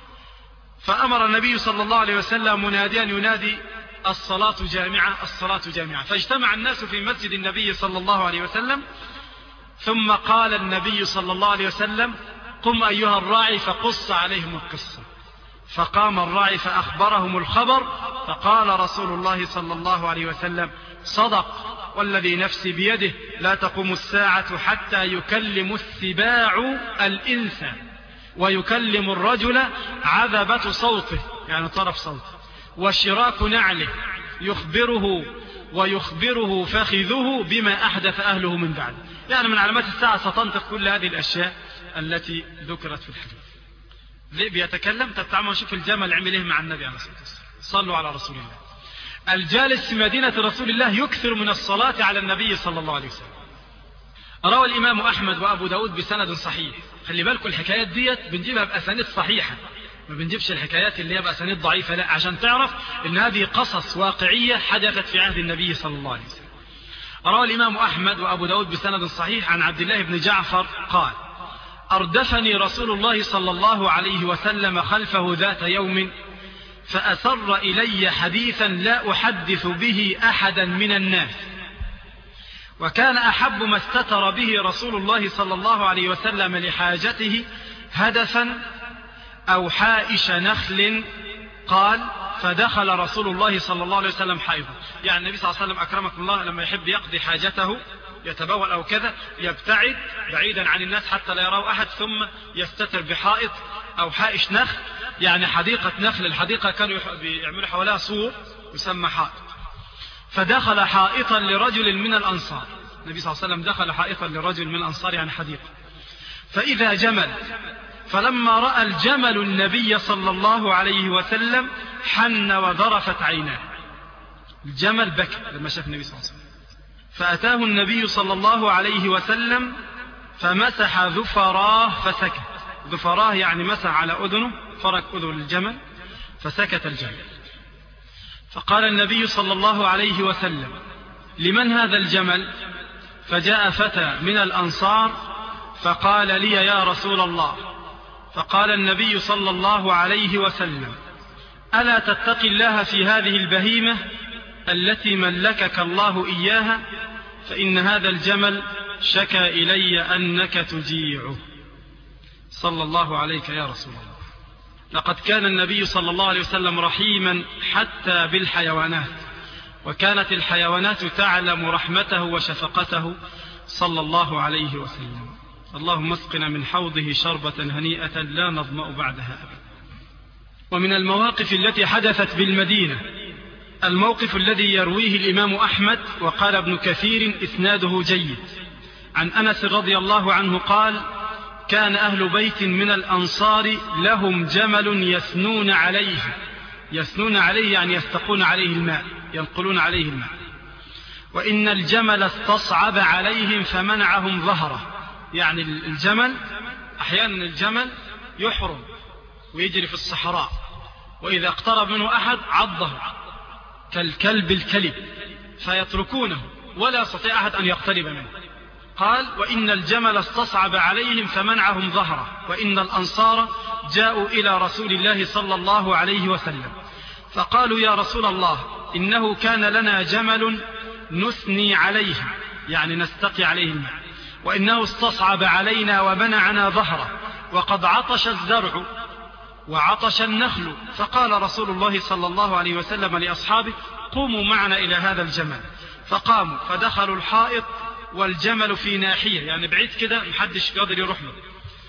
Speaker 2: فأمر النبي صلى الله عليه وسلم مناديا ينادي الصلاة جامعة الصلاة جامعة، فاجتمع الناس في مسجد النبي صلى الله عليه وسلم، ثم قال النبي صلى الله عليه وسلم قم أيها الراعي فقص عليهم القصة. فقام الراعي فأخبرهم الخبر، فقال رسول الله صلى الله عليه وسلم صدق والذي نفسي بيده لا تقوم الساعة حتى يكلم السباع الإنس ويكلم الرجل عذبة صوته يعني طرف صوته وشراك نعله يخبره ويخبره فخذه بما أحدث أهله من بعد. يعني من علامات الساعة ستنطق كل هذه الأشياء التي ذكرت في الحديث. ذئب يتكلم. تتعامل نشوف الجمل عمله مع النبي عليه الصلاة والسلام. صلوا على رسول الله. الجالس في مدينة رسول الله يكثر من الصلاة على النبي صلى الله عليه وسلم. روى الإمام أحمد وأبو داود بسند صحيح. خلي بالكم الحكايات ديت بنجيبها بأسانيد صحيحة، ما بنجيبش الحكايات اللي هي بأسانيد ضعيفة، لا، عشان تعرف إن هذه قصص واقعية حدثت في عهد النبي صلى الله عليه وسلم. روى الإمام أحمد وأبو داود بسند صحيح عن عبد الله بن جعفر قال أردفني رسول الله صلى الله عليه وسلم خلفه ذات يوم فأسر إلي حديثا لا أحدث به أحدا من الناس، وكان أحب ما استتر به رسول الله صلى الله عليه وسلم لحاجته هدفا أو حائش نخل. قال فدخل رسول الله صلى الله عليه وسلم حائضا. يعني النبي صلى الله عليه وسلم أكرمكم الله لما يحب يقضي حاجته يتبول أو كذا يبتعد بعيدا عن الناس حتى لا يراه أحد، ثم يستتر بحائط أو حائش نخل، يعني حديقة نخل. الحديقة كانوا يعملوا حواليها سور يسمى حائط. فدخل حائطا لرجل من الأنصار. النبي صلى الله عليه وسلم دخل حائطا لرجل من الأنصار يعني حديقة. فإذا جمل، فلما رأى الجمل النبي صلى الله عليه وسلم حن وذرفت عيناه. الجمل بكى لما شاف النبي صلى الله عليه وسلم. فأتاه النبي صلى الله عليه وسلم فمسح ذفراه فسكت. ذفراه يعني مسح على أذنه، فرك أذن الجمل فسكت الجمل. فقال النبي صلى الله عليه وسلم لمن هذا الجمل؟ فجاء فتى من الأنصار فقال لي يا رسول الله. فقال النبي صلى الله عليه وسلم ألا تتقي الله في هذه البهيمة التي ملكك الله إياها، فإن هذا الجمل شكى إلي أنك تجيعه. صلى الله عليك يا رسول الله. لقد كان النبي صلى الله عليه وسلم رحيما حتى بالحيوانات، وكانت الحيوانات تعلم رحمته وشفقته صلى الله عليه وسلم. اللهم اسقنا من حوضه شربة هنيئة لا نظمأ بعدها أبدا. ومن المواقف التي حدثت بالمدينة الموقف الذي يرويه الإمام أحمد وقال ابن كثير إسناده جيد عن أنس رضي الله عنه قال كان أهل بيت من الأنصار لهم جمل يسنون عليه. يسنون عليه يعني يستقون عليه الماء، ينقلون عليه الماء. وإن الجمل استصعب عليهم فمنعهم ظهره. يعني الجمل أحيانا الجمل يحرم ويجري في الصحراء، وإذا اقترب منه أحد عضه كالكلب الكلب فيتركونه ولا يستطيع أحد أن يقترب منه. قال وإن الجمل استصعب عليهم فمنعهم ظهره. وإن الأنصار جاءوا إلى رسول الله صلى الله عليه وسلم فقالوا يا رسول الله إنه كان لنا جمل نثني عليه يعني نستقي عليه الماء، وإنه استصعب علينا ومنعنا ظهره، وقد عطش الزرع وعطش النخل. فقال رسول الله صلى الله عليه وسلم لأصحابه قوموا معنا إلى هذا الجمل. فقاموا فدخلوا الحائط والجمل في ناحية يعني بعيد كده محدش قادر يروح له.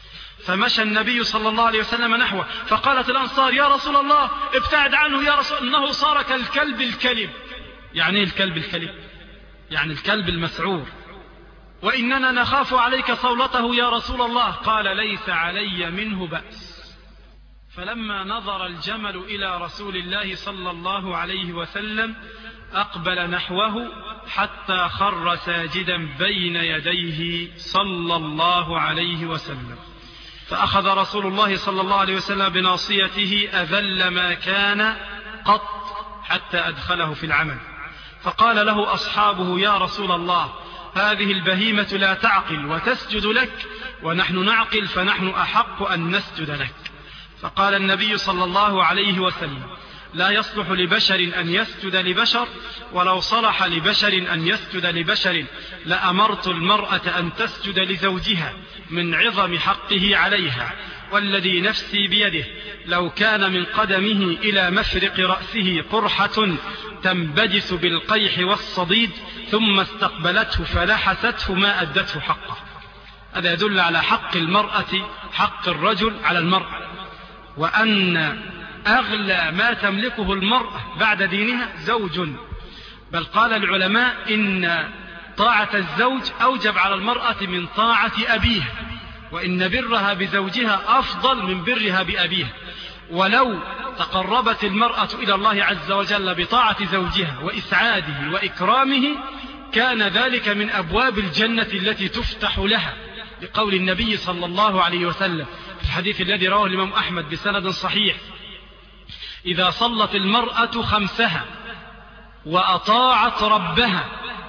Speaker 2: فمشى النبي صلى الله عليه وسلم نحوه، فقالت الأنصار: يا رسول الله ابتعد عنه يا رسول، إنه صار كالكلب الكلب. يعني الكلب الكلب يعني الكلب المسعور، وإننا نخاف عليك صولته يا رسول الله. قال: ليس علي منه بأس. فلما نظر الجمل إلى رسول الله صلى الله عليه وسلم أقبل نحوه حتى خر ساجدا بين يديه صلى الله عليه وسلم، فأخذ رسول الله صلى الله عليه وسلم بناصيته أذل ما كان قط حتى أدخله في العمل، فقال له أصحابه: يا رسول الله، هذه البهيمة لا تعقل وتسجد لك، ونحن نعقل فنحن أحق أن نسجد لك. فقال النبي صلى الله عليه وسلم: لا يصلح لبشر أن يسجد لبشر، ولو صلح لبشر أن يسجد لبشر لأمرت المرأة أن تسجد لزوجها من عظم حقه عليها، والذي نفسي بيده لو كان من قدمه إلى مفرق رأسه قرحة تنبجس بالقيح والصديد ثم استقبلته فلحسته ما أدته حقه. هذا يدل على حق المرأة، حق الرجل على المرأة، وأن أغلى ما تملكه المرأة بعد دينها زوج. بل قال العلماء إن طاعة الزوج أوجب على المرأة من طاعة أبيها، وإن برها بزوجها أفضل من برها بأبيها. ولو تقربت المرأة إلى الله عز وجل بطاعة زوجها وإسعاده وإكرامه كان ذلك من أبواب الجنة التي تفتح لها، لقول النبي صلى الله عليه وسلم في الحديث الذي رواه الإمام أحمد بسند صحيح: إذا صلت المرأة خمسها وأطاعت ربها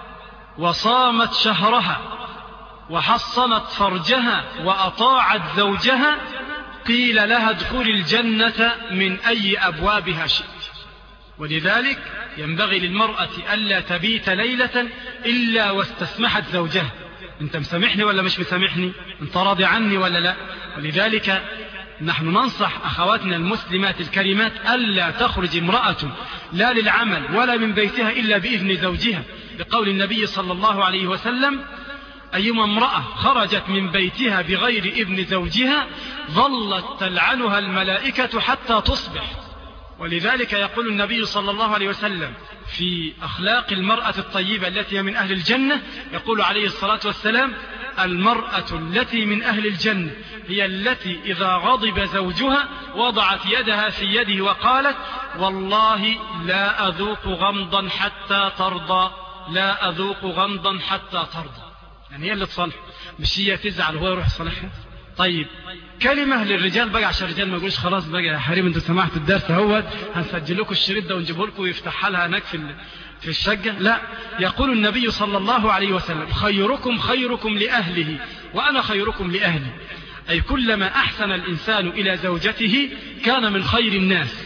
Speaker 2: وصامت شهرها وحصنت فرجها وأطاعت زوجها قيل لها ادخل الجنة من أي أبوابها شئت. ولذلك ينبغي للمرأة ألا تبيت ليلة إلا واستسمحت زوجها: أنت مسامحني ولا مش مسامحني؟ أنت راضي عني ولا لا؟ ولذلك نحن ننصح أخواتنا المسلمات الكريمات ألا تخرج امرأة لا للعمل ولا من بيتها إلا بإذن زوجها، لقول النبي صلى الله عليه وسلم: أيما امرأة خرجت من بيتها بغير إذن زوجها ظلت تلعنها الملائكة حتى تصبح. ولذلك يقول النبي صلى الله عليه وسلم في أخلاق المرأة الطيبة التي هي من أهل الجنة، يقول عليه الصلاة والسلام: المرأة التي من أهل الجنة هي التي إذا غضب زوجها وضعت يدها في يده وقالت: والله لا أذوق غمضا حتى ترضى، لا أذوق غمضا حتى ترضى. يعني هي اللي تصلح، مش هي تزعل وهو يروح يصلحها. طيب كلمة للرجال بقى عشان الرجال ما يقولش خلاص بقى يا حريم انتوا سمعتوا الدرس اهوت هنسجل لكم الشريط ده ونجيبه لكم ويفتحها لها هناك في في الشقة. لا، يقول النبي صلى الله عليه وسلم: خيركم خيركم لأهله وأنا خيركم لأهلي. أي كلما أحسن الإنسان إلى زوجته كان من خير الناس.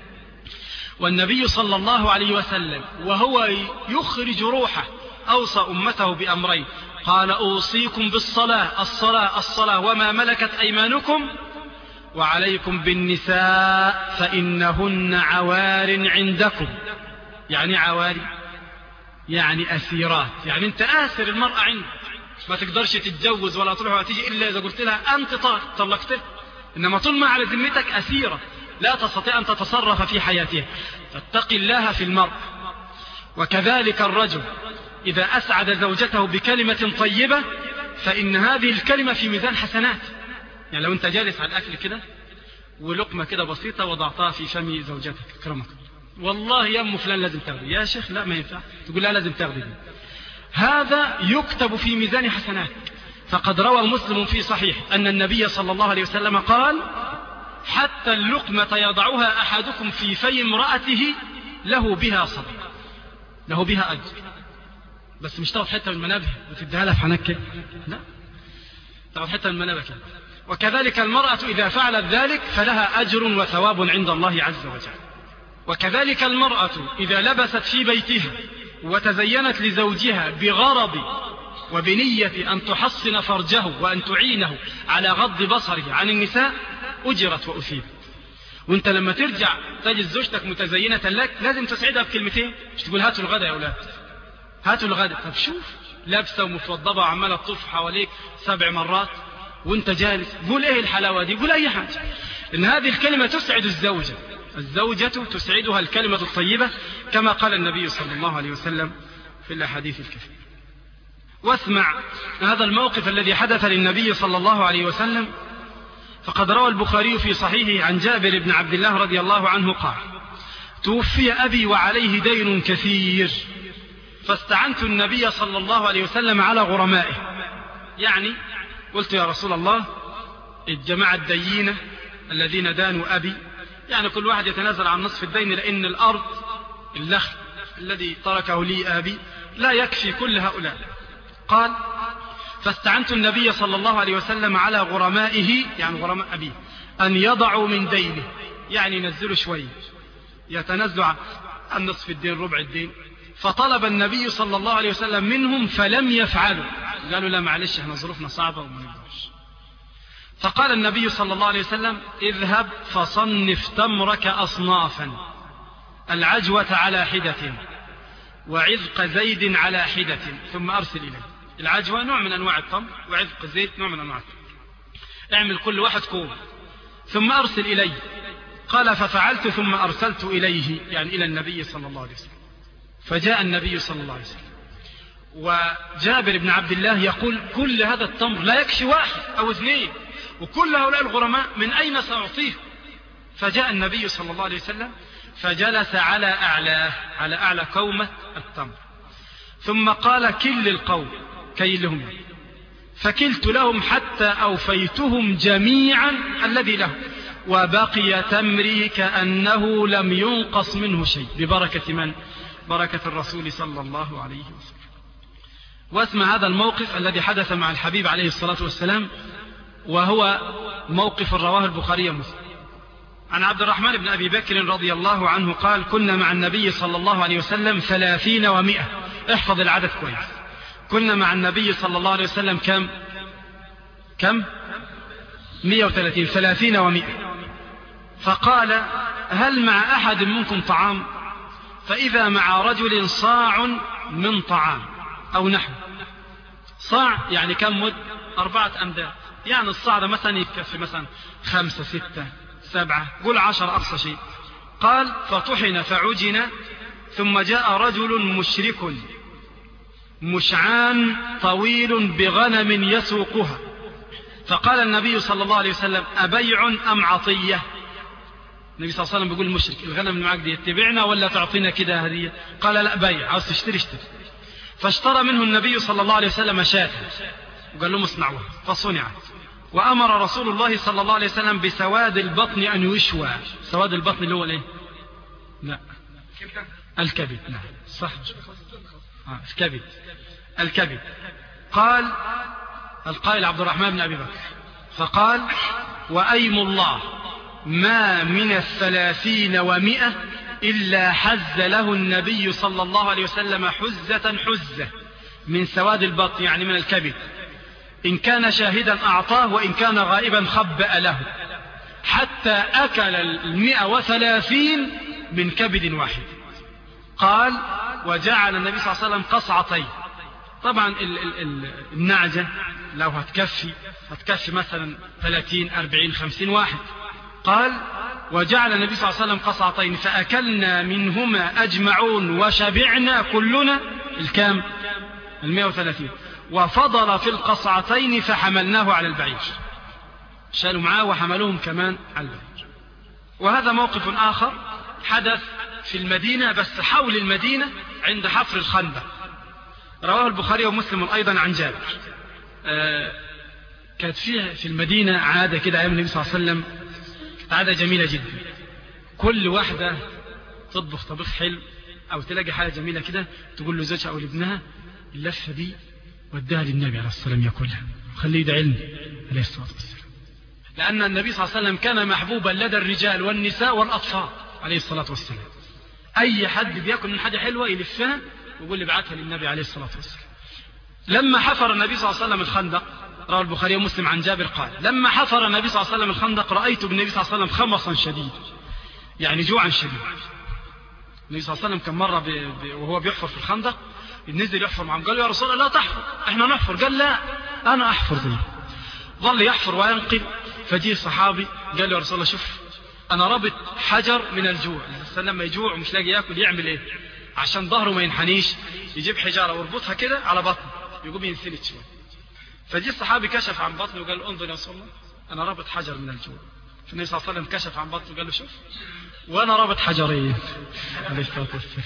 Speaker 2: والنبي صلى الله عليه وسلم وهو يخرج روحه أوصى أمته بأمرين، قال: أوصيكم بالصلاة الصلاة الصلاة وما ملكت أيمانكم، وعليكم بالنساء فإنهن عوار عندكم. يعني عواري يعني أسيرات، يعني أنت آسر المرأة عندك، ما تقدرش تتجوز ولا تروح ولا تيجي إلا إذا قلت لها أنت طلقتها، إنما طول ما على ذمتك أسيرة لا تستطيع أن تتصرف في حياتها. فاتق الله في المرأة. وكذلك الرجل إذا أسعد زوجته بكلمة طيبة فإن هذه الكلمة في ميزان حسنات. يعني لو أنت جالس على الأكل كده ولقمة كده بسيطة وضعتها في فم زوجتك أكرمك، والله يا أم فلان لازم تاخدي، يا شيخ لا ما ينفع، تقول لا لازم تاخدي، هذا يكتب في ميزان حسنات. فقد روى مسلم في صحيح أن النبي صلى الله عليه وسلم قال: حتى اللقمة يضعها أحدكم في في امرأته له بها صدق، له بها أجر. بس مش تاخد حتة من منابها وتديها لها في حنكة، لا، تاخد حتة من منابها. وكذلك المرأة إذا فعلت ذلك فلها أجر وثواب عند الله عز وجل. وكذلك المرأة إذا لبست في بيتها وتزينت لزوجها بغرض وبنية أن تحصن فرجه وأن تعينه على غض بصره عن النساء أجرت وأثيبت. وانت لما ترجع تجد زوجتك متزينة لك لازم تسعدها بكلمتين، مش تقول هاتوا الغدا يا أولاد، هاتوا الغدا. طب شوف لابسة ومتوضبة وعمالة تطوف حواليك سبع مرات وانت جالس قول ايه الحلاوة دي، قول اي حاجة، ان هذه الكلمة تسعد الزوجة، الزوجة تسعدها الكلمة الطيبة كما قال النبي صلى الله عليه وسلم في الأحاديث الكثيرة. واسمع هذا الموقف الذي حدث للنبي صلى الله عليه وسلم. فقد روى البخاري في صحيحه عن جابر بن عبد الله رضي الله عنه قال: توفي أبي وعليه دين كثير، فاستعنت النبي صلى الله عليه وسلم على غرمائه. يعني قلت يا رسول الله، الجماعة الدينة الذين دانوا أبي، يعني كل واحد يتنازل عن نصف الدين، لأن الأرض اللخ الذي تركه لي أبي لا يكفي كل هؤلاء. قال: فاستعنت النبي صلى الله عليه وسلم على غرمائه، يعني غرماء أبيه، أن يضعوا من دينه، يعني ينزلوا شوية، يتنزلوا عن نصف الدين، ربع الدين. فطلب النبي صلى الله عليه وسلم منهم فلم يفعلوا، قالوا لا معلش احنا ظروفنا صعبة وما نقدرش. فقال النبي صلى الله عليه وسلم: اذهب فصنف تمرك أصنافا، العجوة على حدة، وعذق زيد على حدة، ثم أرسل إليه. العجوة نوع من أنواع التمر، وعذق زيد نوع من أنواع التمر. اعمل كل واحد كوم ثم أرسل إليه. قال: ففعلت ثم أرسلت إليه، يعني إلى النبي صلى الله عليه وسلم. فجاء النبي صلى الله عليه وسلم، وجابر بن عبد الله يقول: كل هذا التمر لا يكفي واحد أو اثنين، وكل هؤلاء الغرماء من أين سأعطيه؟ فجاء النبي صلى الله عليه وسلم فجلس على أعلاه، على أعلى كومة التمر، ثم قال: كل القوم، كيلهم، فكلت لهم حتى أوفيتهم جميعا الذي له، وبقي تمري كأنه لم ينقص منه شيء، ببركة من؟ بركة الرسول صلى الله عليه وسلم. واسمع هذا الموقف الذي حدث مع الحبيب عليه الصلاة والسلام، وهو موقف رواه البخاري ومسلم. عن عبد الرحمن بن أبي بكر رضي الله عنه قال: كنا مع النبي صلى الله عليه وسلم ثلاثين ومئة. احفظ العدد كويس. كنا مع النبي صلى الله عليه وسلم كم كم مئة وثلاثين، ثلاثين ومئة. فقال: هل مع أحد منكم طعام؟ فإذا مع رجل صاع من طعام أو نحو. صاع يعني كم مد؟ أربعة أمداد، يعني الصاع ده مثلا يكفي مثلا خمسة ستة سبعة، قل عشر أقصى شيء. قال: فطحن فعجن، ثم جاء رجل مشرك مشعان طويل بغنم يسوقها، فقال النبي صلى الله عليه وسلم: أبيع أم عطية؟ النبي صلى الله عليه وسلم بيقول المشرك: الغنم اللي معك دي تبيعنا ولا تعطينا كده هدية؟ قال: لا، بيع، عاوز تشتري اشتري. فاشترى منه النبي صلى الله عليه وسلم شاة، وقال لهم اصنعوها، فصنعت. وأمر رسول الله صلى الله عليه وسلم بسواد البطن أن يشوى. سواد البطن اللي هو الايه؟ لا، الكبد. نعم صح، آه. الكبد، الكبد. قال القائل عبد الرحمن بن أبي بكر، فقال: وأيم الله ما من الثلاثين ومئة إلا حز له النبي صلى الله عليه وسلم حزة حزة من سواد البطن، يعني من الكبد، إن كان شاهدا أعطاه، وإن كان غائبا خبأ له، حتى أكل المئة وثلاثين من كبد واحد. قال: وجعل النبي صلى الله عليه وسلم قصعتين. طبعا ال ال ال النعجة لو هتكفي هتكفي مثلا ثلاثين أربعين خمسين واحد. قال: وجعل النبي صلى الله عليه وسلم قصعتين، فأكلنا منهما أجمعون وشبعنا كلنا الكام؟ المئة وثلاثين. وفضل في القصعتين فحملناه على البعير، شالوا معاه وحملوهم كمان على البعير. وهذا موقف آخر حدث في المدينة، بس حول المدينة عند حفر الخندق، رواه البخاري ومسلم أيضا عن جابر. آه كانت فيه في المدينة عادة كده أيام النبي صلى الله عليه وسلم، عادة جميلة جدا. كل واحدة تطبخ طبخ حلو أو تلاقي حاجة جميلة كده تقول له زوجها أو لابنها: اللفة دي وداها للنبي عليه الصلاة والسلام يأكلها، وخليه يدعي لنا عليه الصلاة والسلام. لأن النبي صلى الله عليه وسلم كان محبوبا لدى الرجال والنساء والأطفال عليه الصلاة والسلام. أي حد بيأكل من حاجة حلوة يلفها ويقول لي بعتها للنبي عليه الصلاة والسلام. لما حفر النبي صلى الله عليه وسلم الخندق، رواه البخاري ومسلم عن جابر قال: لما حفر النبي صلى الله عليه وسلم الخندق رأيت بالنبي صلى الله عليه وسلم خمصا شديدا، يعني جوعا شديدا. النبي صلى الله عليه وسلم كان مرة ب... ب... وهو بيحفر في الخندق نزل يحفر معهم، قال له: يا رسول الله لا تحفر، احنا نحفر. قال: لا، أنا أحفر دي. ظل يحفر وينقل. فجي صحابي قال له يا رسول الله شوف أنا رابط حجر من الجوع، لما يجوع ومش لاقي يأكل يعمل إيه عشان ظهره ما ينحنيش؟ يجيب حجارة ويربطها كده على بطنه يقوم ينسند شوية. فجي الصحابي كشف عن بطنه وقال له انظر يا رسول الله أنا رابط حجر من الجوع. فالنبي صلى الله عليه وسلم كشف عن بطنه وقال له شوف وأنا رابط حجرين عليه الصلاة والسلام.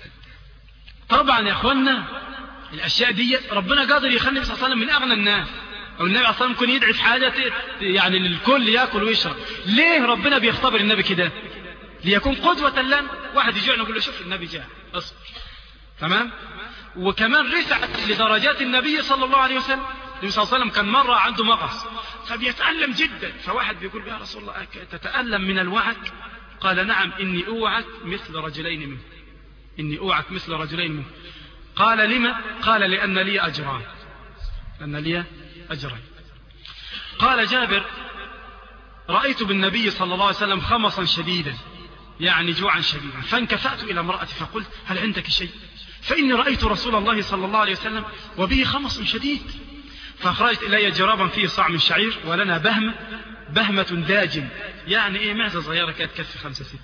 Speaker 2: طبعا يا أخوانا الأشياء دي ربنا قادر يخلي النبي صلى الله عليه وسلم من أغنى الناس، أو النبي صلى الله عليه وسلم يكون يدعي في حاجة يعني للكل يأكل ويشرب. ليه ربنا بيختبر النبي كده؟ ليكون قدوة لنا. واحد يجوع نقول له شوف النبي جاء اصبر، تمام. وكمان رفعت لدرجات النبي صلى الله عليه وسلم. النبي صلى الله عليه وسلم كان مرة عنده مغص فبيتألم جدا، فواحد بيقول يا رسول الله تتألم من الوعك؟ قال نعم إني أوعك مثل رجلين منه، إني أوعك مثل رجلين منه. قال لما؟ قال لأن لي أجران، لأن لي أجرين. قال جابر رأيت بالنبي صلى الله عليه وسلم خمصا شديدا، يعني جوعا شديدا، فانكفأت إلى امرأتي فقلت هل عندك شيء؟ فإني رأيت رسول الله صلى الله عليه وسلم وبه خمص شديد. فأخرجت إلي جرابا فيه صاع من شعير ولنا بهمة، بهمة داجن، يعني إيه معزة صغيرة كانت تكفي خمسة ستة.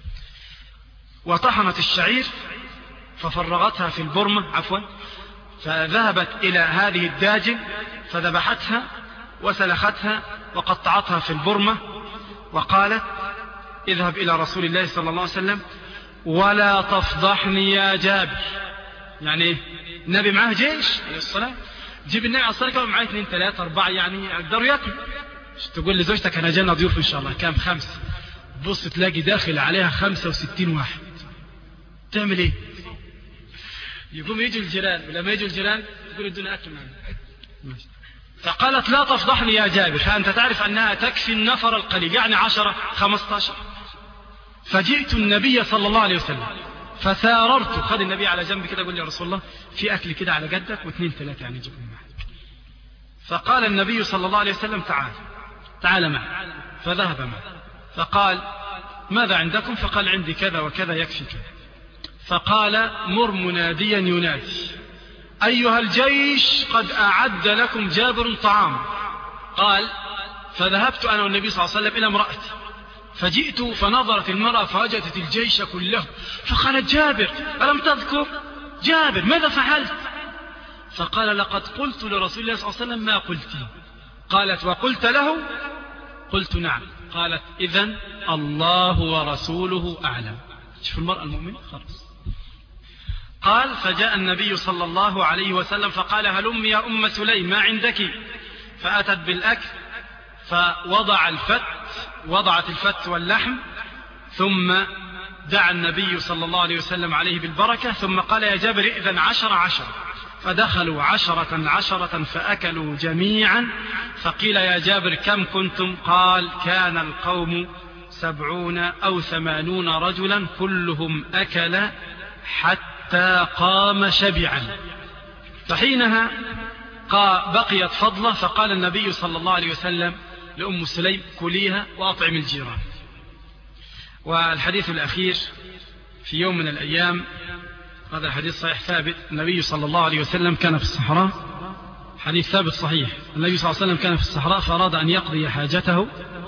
Speaker 2: وطحنت الشعير ففرغتها في البرمة عفوا، فذهبت إلى هذه الداجن فذبحتها وسلختها وقطعتها في البرمة، وقالت اذهب إلى رسول الله صلى الله عليه وسلم ولا تفضحني يا جابر. يعني ايه؟ النبي معاه جيش عليه الصلاة، جيب النبي عليه الصلاة كمان معاه اثنين ثلاثة أربعة يعني يقدروا ياكلوا. تقول لزوجتك أنا جانا ضيوف إن شاء الله كام؟ خمسة. بص تلاقي داخل عليها خمسة وستين واحد، تعمل ايه؟ يقوم يجوا الجيران، ولما يجوا الجيران تقول ادونا أكل معنا. فقالت لا تفضحني يا جابر، فأنت تعرف أنها تكفي النفر القليل، يعني عشرة خمسة عشر. فجئت النبي صلى الله عليه وسلم فثاررت، خد النبي على جنب كده قال يا رسول الله في أكل كده على قدك واثنين ثلاثة يعني جيبهم معك. فقال النبي صلى الله عليه وسلم تعال تعال معي، فذهب معه. فقال ماذا عندكم؟ فقال عندي كذا وكذا يكفي كذا. فقال مر مناديا ينادي أيها الجيش قد أعد لكم جابر طعام. قال فذهبت أنا والنبي صلى الله عليه وسلم إلى امرأتي، فجئت فنظرت المرأة فوجدت الجيش كله، فقالت جابر ألم تذكر؟ جابر ماذا فعلت؟ فقال لقد قلت لرسول الله صلى الله عليه وسلم ما قلتي. قالت وقلت له؟ قلت نعم. قالت إذن الله ورسوله أعلم. شوف المرأة المؤمنة خلاص. قال فجاء النبي صلى الله عليه وسلم فقال هلم يا أم سليم ما عندك؟ فأتت بالأكل فوضع الفت، وضعت الفت واللحم، ثم دعا النبي صلى الله عليه وسلم عليه بالبركة، ثم قال يا جابر إذن عشر عشر. فدخلوا عشرة عشرة فأكلوا جميعا. فقيل يا جابر كم كنتم؟ قال كان القوم سبعون أو ثمانون رجلا كلهم أكل حتى قام شبعا. فحينها بقيت فضلة، فقال النبي صلى الله عليه وسلم لأم سليم كليها وأطعم الجيران. والحديث الأخير في يوم من الأيام، هذا الحديث صحيح ثابت، النبي صلى الله عليه وسلم كان في الصحراء، حديث ثابت صحيح، النبي صلى الله عليه وسلم كان في الصحراء فأراد أن يقضي حاجته،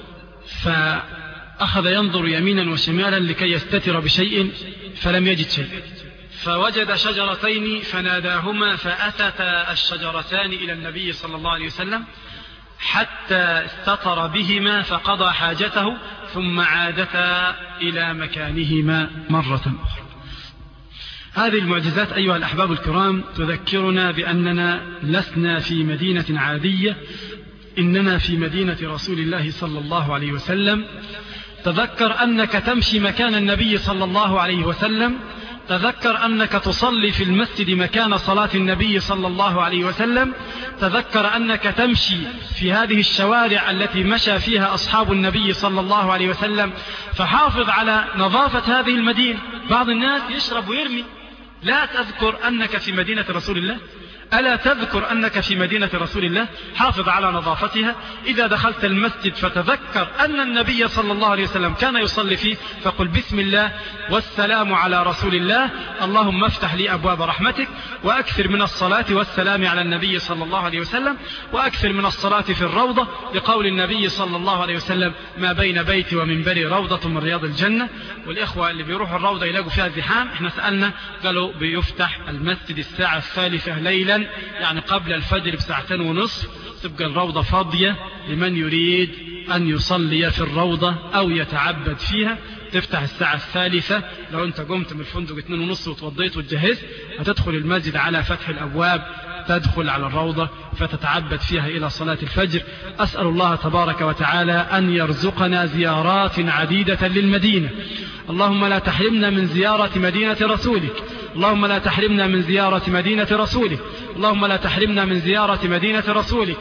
Speaker 2: فأخذ ينظر يمينا وشمالا لكي يستتر بشيء فلم يجد شيء، فوجد شجرتين فناداهما فأتتا الشجرتان إلى النبي صلى الله عليه وسلم حتى استتر بهما فقضى حاجته، ثم عادتا إلى مكانهما مرة أخرى. هذه المعجزات أيها الأحباب الكرام تذكرنا بأننا لسنا في مدينة عادية، إننا في مدينة رسول الله صلى الله عليه وسلم. تذكر أنك تمشي مكان النبي صلى الله عليه وسلم، تذكر أنك تصلي في المسجد مكان صلاة النبي صلى الله عليه وسلم، تذكر أنك تمشي في هذه الشوارع التي مشى فيها أصحاب النبي صلى الله عليه وسلم. فحافظ على نظافة هذه المدينة. بعض الناس يشرب ويرمي. لا تذكر أنك في مدينة رسول الله، ألا تذكر أنك في مدينة رسول الله؟ حافظ على نظافتها. إذا دخلت المسجد فتذكر أن النبي صلى الله عليه وسلم كان يصلي فيه، فقل بسم الله والسلام على رسول الله، اللهم افتح لي أبواب رحمتك، وأكثر من الصلاة والسلام على النبي صلى الله عليه وسلم، وأكثر من الصلاة في الروضة، لقول النبي صلى الله عليه وسلم ما بين بيتي ومنبري روضة من رياض الجنة. والإخوة اللي بيروحوا الروضة يلاقوا فيها زحام، احنا سألنا قالوا بيفتح المسجد الساعة الثالثة ليلا، يعني قبل الفجر بساعتين ونصف، تبقى الروضة فاضية لمن يريد أن يصلي في الروضة أو يتعبد فيها. تفتح الساعة الثالثة، لو أنت قمت من الفندق اثنين ونصف وتوضيت وتجهزت، هتدخل المسجد على فتح الأبواب، تدخل على الروضة فتتعبد فيها إلى صلاة الفجر. أسأل الله تبارك وتعالى أن يرزقنا زيارات عديدة للمدينة. اللهم لا تحرمنا من زيارة مدينة رسولك، اللهم لا تحرمنا من زيارة مدينة رسولك، اللهم لا تحرمنا من زيارة مدينة رسولك.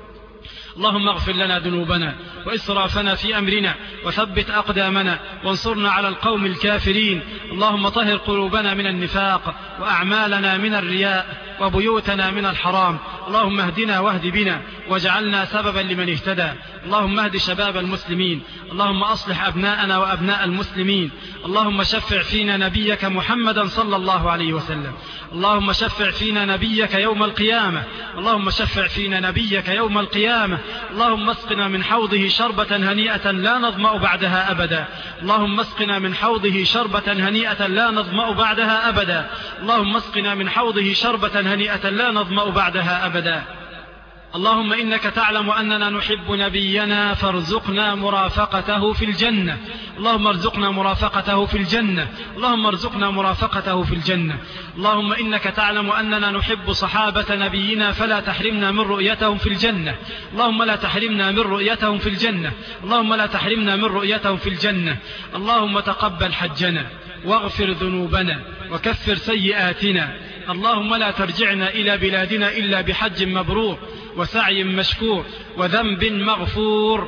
Speaker 2: اللهم اغفر لنا ذنوبنا وإسرافنا في أمرنا، وثبت أقدامنا، وانصرنا على القوم الكافرين. اللهم طهر قلوبنا من النفاق، وأعمالنا من الرياء، وبيوتنا من الحرام. اللهم اهدنا واهد بنا، واجعلنا سببا لمن اهتدى. اللهم اهد شباب المسلمين، اللهم أصلح أبناءنا وأبناء المسلمين. اللهم شفع فينا نبيك محمدا صلى الله عليه وسلم، اللهم شفع فينا نبيك يوم القيامة، اللهم شفع فينا نبيك يوم القيامة. اللهم اسقنا من حوضه شربة هنيئة لا نظمأ بعدها أبدا، اللهم اسقنا من حوضه شربة هنيئة لا نظمأ بعدها أبدا، اللهم اسقنا من حوضه شربة هنيئة لا نظمأ بعدها أبدا. اللهم إنك تعلم أننا نحب نبينا فارزقنا مرافقته في الجنة، اللهم ارزقنا مرافقته في الجنة، اللهم ارزقنا مرافقته في الجنة. اللهم إنك تعلم أننا نحب صحابة نبينا فلا تحرمنا من رؤيتهم في الجنة، اللهم لا تحرمنا من رؤيتهم في الجنة، اللهم لا تحرمنا من رؤيتهم في الجنة. اللهم تقبل حجنا، واغفر ذنوبنا، وكفر سيئاتنا. اللهم لا ترجعنا إلى بلادنا إلا بحج مبرور، وسعي مشكور، وذنب مغفور.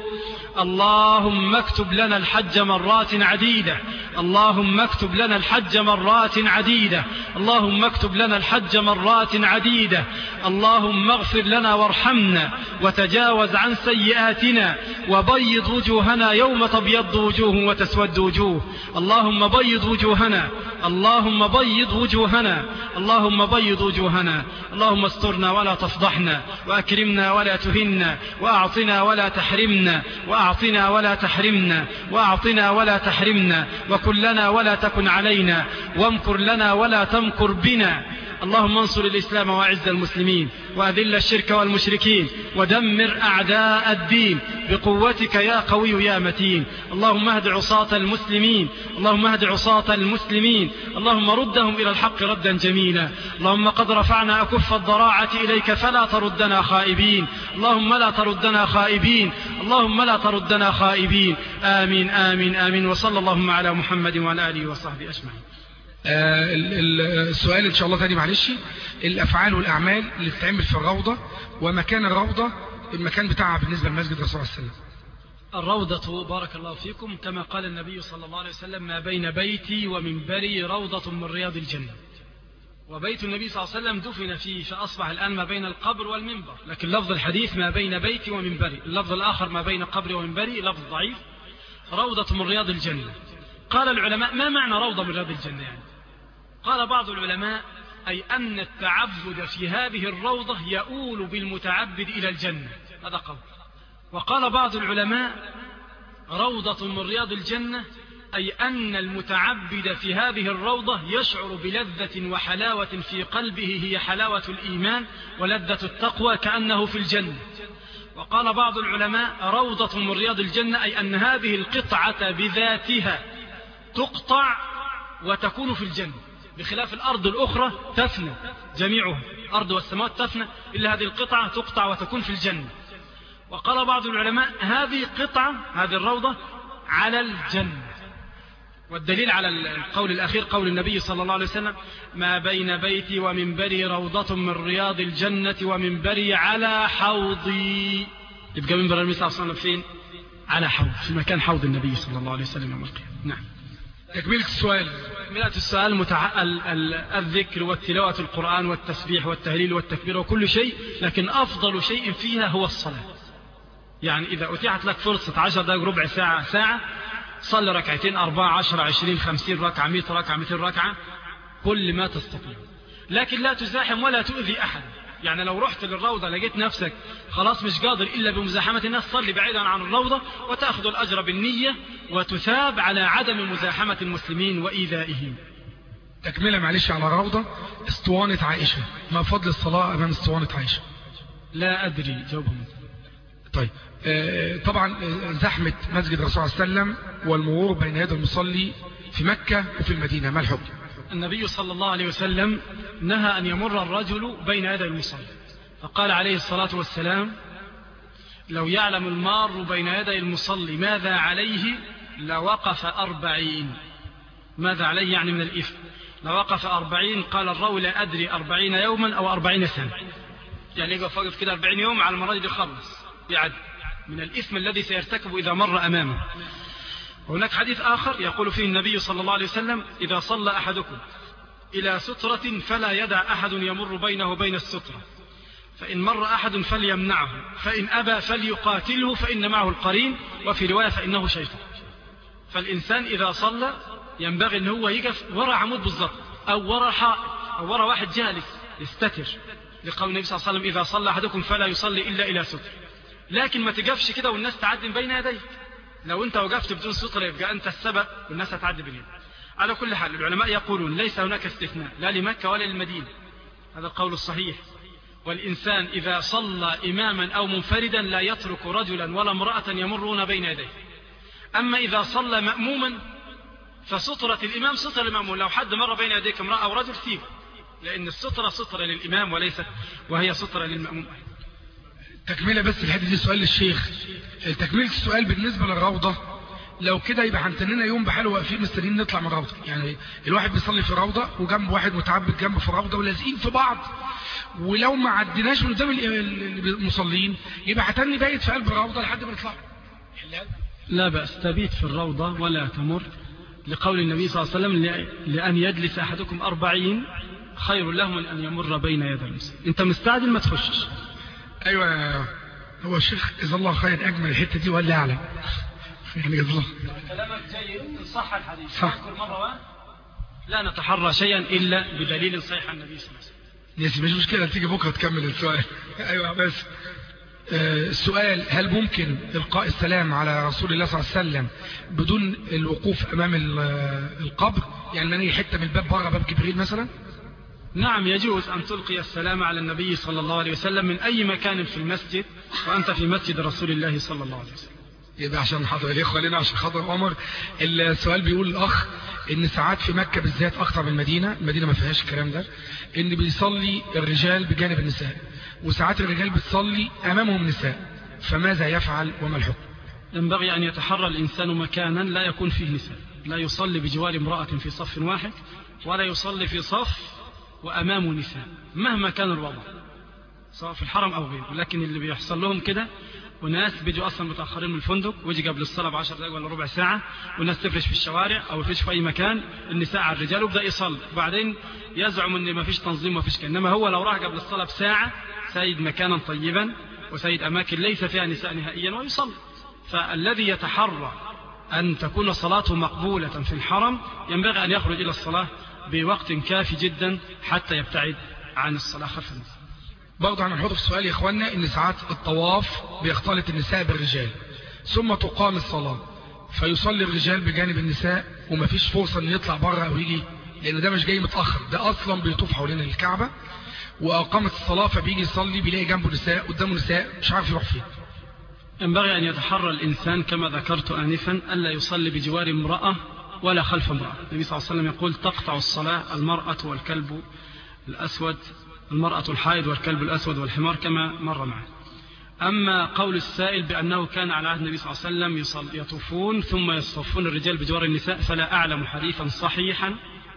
Speaker 2: اللهم اكتب لنا الحج مرات عديدة، اللهم اكتب لنا الحج مرات عديدة، اللهم اكتب لنا الحج مرات عديدة. اللهم اغفر لنا وارحمنا، وتجاوز عن سيئاتنا، وبيض وجوهنا يوم تبيض وجوه وتسود وجوه. اللهم بيض وجوهنا، اللهم بيض وجوهنا، اللهم بيض وجوهنا. اللهم استرنا ولا تفضحنا، وأكرمنا ولا تهنا، وأعطنا ولا تحرمنا، وأعطنا ولا تحرمنا، وأعطنا ولا تحرمنا، وكن لنا ولا تكن علينا، وامكر لنا ولا تمكر بنا. اللهم انصر الإسلام وأعز المسلمين، وأذل الشرك والمشركين، ودمر أعداء الدين بقوتك يا قوي يا متين. اللهم اهد عصاة المسلمين، اللهم اهد عصاة المسلمين، اللهم ردهم إلى الحق ردا جميلا. اللهم قد رفعنا أكف الضراعة إليك فلا تردنا خائبين، اللهم لا تردنا خائبين، اللهم لا تردنا خائبين. آمين آمين آمين. وصلى اللهم على محمد وعلى آله وصحبه أجمعين.
Speaker 3: آه السؤال إن شاء الله تاني معلش، الأفعال والأعمال اللي بتتعمل في الروضة، ومكان الروضة المكان بتاعها بالنسبة لمسجد الرسول صلى الله عليه وسلم.
Speaker 2: الروضة بارك الله فيكم كما قال النبي صلى الله عليه وسلم ما بين بيتي ومنبري روضة من رياض الجنة. وبيت النبي صلى الله عليه وسلم دفن فيه، فأصبح الآن ما بين القبر والمنبر، لكن لفظ الحديث ما بين بيتي ومنبري، اللفظ الآخر ما بين قبري ومنبري لفظ ضعيف. روضة من رياض الجنة. قال العلماء ما معنى روضة من رياض الجنة يعني؟ قال بعض العلماء أي أن التعبد في هذه الروضة يؤول بالمتعبد إلى الجنة، هذا قول. وقال بعض العلماء روضة من رياض الجنة أي أن المتعبد في هذه الروضة يشعر بلذة وحلاوة في قلبه هي حلاوة الإيمان ولذة التقوى كأنه في الجنة. وقال بعض العلماء روضة من رياض الجنة أي أن هذه القطعة بذاتها تقطع وتكون في الجنة، بخلاف الأرض الأخرى تفنى جميعها، الأرض والسماوات تفنى إلا هذه القطعة تقطع وتكون في الجنة. وقال بعض العلماء هذه قطعة، هذه الروضة على الجنة. والدليل على القول الأخير قول النبي صلى الله عليه وسلم ما بين بيتي ومنبري روضة من رياض الجنة ومنبري على حوضي. يبقى منبر النبي صلى الله عليه وسلم فين؟ على حوض، في مكان حوض النبي صلى الله عليه وسلم يوم القيامة. نعم.
Speaker 3: تكملة السؤال
Speaker 2: تكملة السؤال متع... ال... ال... الذكر والتلاوة القرآن والتسبيح والتهليل والتكبير وكل شيء، لكن أفضل شيء فيها هو الصلاة. يعني إذا أتيحت لك فرصة عشر دقائق ربع ساعة ساعة صلي ركعتين أربعة عشر عشرين خمسين ركعة مئة ركعة مئتين ركعة كل ما تستطيع، لكن لا تزاحم ولا تؤذي أحد. يعني لو رحت للروضة لقيت نفسك خلاص مش قادر إلا بمزاحمة الناس، صلي بعيدا عن الروضة وتأخذ الأجر بالنية وتثاب على عدم مزاحمة المسلمين وإيذائهم.
Speaker 3: تكملة معلش على الروضة، اسطوانة عائشة، ما فضل الصلاة أمام اسطوانة عائشة؟
Speaker 2: لا أدري جاوبهم.
Speaker 3: طيب آه طبعا زحمة مسجد الرسول صلى الله عليه وسلم والمرور بين يدي المصلي في مكة وفي المدينة، ما الحكم؟
Speaker 2: النبي صلى الله عليه وسلم نهى أن يمر الرجل بين يدي المصلي، فقال عليه الصلاة والسلام: لو يعلم المار بين يدي المصلي ماذا عليه لوقف أربعين. ماذا عليه يعني من الإثم، لوقف أربعين. قال الراوي: لا أدري أربعين يوما أو أربعين سنة، يعني يقف واقف كده أربعين يوم على المرض يخلص يعد من الإثم الذي سيرتكب إذا مر أمامه. هناك حديث آخر يقول فيه النبي صلى الله عليه وسلم: إذا صلى أحدكم إلى سترة فلا يدع أحد يمر بينه وبين السترة، فإن مر أحد فليمنعه، فإن أبى فليقاتله فإن معه القرين، وفي رواية فإنه شيطان. فالإنسان إذا صلى ينبغي أن هو يقف وراء عمود بالضبط، أو وراء حائط، أو وراء واحد جالس يستتر، لقول النبي صلى الله عليه وسلم: إذا صلى أحدكم فلا يصلي إلا إلى ستر. لكن ما تقفش كده والناس تعدي بين يديك. لو أنت وقفت بدون سترة يبقى أنت السبب والناس هتعدي بين يديك. على كل حال العلماء يقولون ليس هناك استثناء لا لمكة ولا للمدينة، هذا القول الصحيح. والإنسان إذا صلى إماما أو منفردا لا يترك رجلا ولا امرأة يمرون بين يديه. أما إذا صلى مأموما فسترة الإمام سترة للمأموم، لو حد مر بين يديك امرأة أو رجل سيبه، لأن السترة سترة للإمام وليست وهي سترة للمأموم.
Speaker 3: تكملة بس الحديث دي سؤال للشيخ. تكملة السؤال بالنسبة للروضة، لو كده يبقى هنتننا يوم بحاله واقفين مستنيين نطلع من الروضة. يعني الواحد بيصلي في روضة وجنب واحد متعبد جنبه في الروضة ولازقين في بعض، ولو ما عديناش من قدام المصلين يبقى هتني بايت في قلب الروضة لحد ما نطلع.
Speaker 2: لا بأس تبيت في الروضة ولا تمر، لقول النبي صلى الله عليه وسلم: لأن يجلس أحدكم أربعين خير له من أن يمر بين يدي المسلم. أنت مستعجل ما تخشش.
Speaker 3: أيوة هو الشيخ جزاه الله خير أجمل الحتة دي ولا أعلم يعني جزاه الله.
Speaker 2: كلامك جيد، صح الحديث
Speaker 3: صح.
Speaker 2: مرة لا نتحرى شيئا إلا بدليل صحيح عن النبي صلى الله عليه وسلم.
Speaker 3: يس مش مشكلة، تيجي بكرة تكمل السؤال. أيوة بس آه السؤال: هل ممكن إلقاء السلام على رسول الله صلى الله عليه وسلم بدون الوقوف أمام القبر؟ يعني من أي حتة من الباب بره باب جبريل مثلا؟
Speaker 2: نعم يجوز أن تلقي السلام على النبي صلى الله عليه وسلم من أي مكان في المسجد وأنت في مسجد رسول الله صلى الله عليه وسلم.
Speaker 3: يبقى عشان حضر الإخوة لنا عشان خاطر عمر. السؤال بيقول الأخ إن ساعات في مكة بالذات أكثر من المدينة، المدينة ما فيهاش الكلام ده، إن بيصلي الرجال بجانب النساء، وساعات الرجال بتصلي أمامهم نساء، فماذا يفعل وما الحكم؟
Speaker 2: ينبغي أن يتحرى الإنسان مكانا لا يكون فيه نساء، لا يصلي بجوار امرأة في صف واحد، ولا يصلي في صف وأمامه نساء مهما كان الوضع سواء في الحرم أو غيره. لكن اللي بيحصل لهم كده، وناس بيجوا أصلا متأخرين من الفندق ويجي قبل الصلاة بعشر دقائق ولا ربع ساعة، والناس تفرش في الشوارع أو يفرش في أي مكان النساء على الرجال وبدأ يصلي، وبعدين يزعم إن ما فيش تنظيم وما فيش كلام. إنما هو لو راح قبل الصلاة بساعة سيد مكانا طيبا وسيد أماكن ليس فيها نساء نهائيا ويصلي. فالذي يتحرى أن تكون صلاته مقبولة في الحرم ينبغي أن يخرج إلى الصلاة بوقت كافي جدا حتى يبتعد عن الصلاة خلف النساء.
Speaker 3: برضه هنحط في السؤال يا إخواننا إن ساعات الطواف بيختلط النساء بالرجال، ثم تقام الصلاة فيصلي الرجال بجانب النساء ومفيش فرصة إن يطلع بره أو يجي، لأن ده مش جاي متأخر، ده أصلا بيطوف حوالين الكعبة وأقامت الصلاة فبيجي يصلي بيلاقي جنبه نساء قدامه نساء مش عارف يروح فين.
Speaker 2: ينبغي أن يتحرى الإنسان كما ذكرت آنفا ألا يصلي بجوار امرأة ولا خلف امرأة. النبي صلى الله عليه وسلم يقول: تقطع الصلاة المرأة والكلب الأسود، المرأة الحائض والكلب الأسود والحمار، كما مر معه. أما قول السائل بأنه كان على عهد النبي صلى الله عليه وسلم يصل يطوفون ثم يصفون الرجال بجوار النساء، فلا أعلم حديثا صحيحا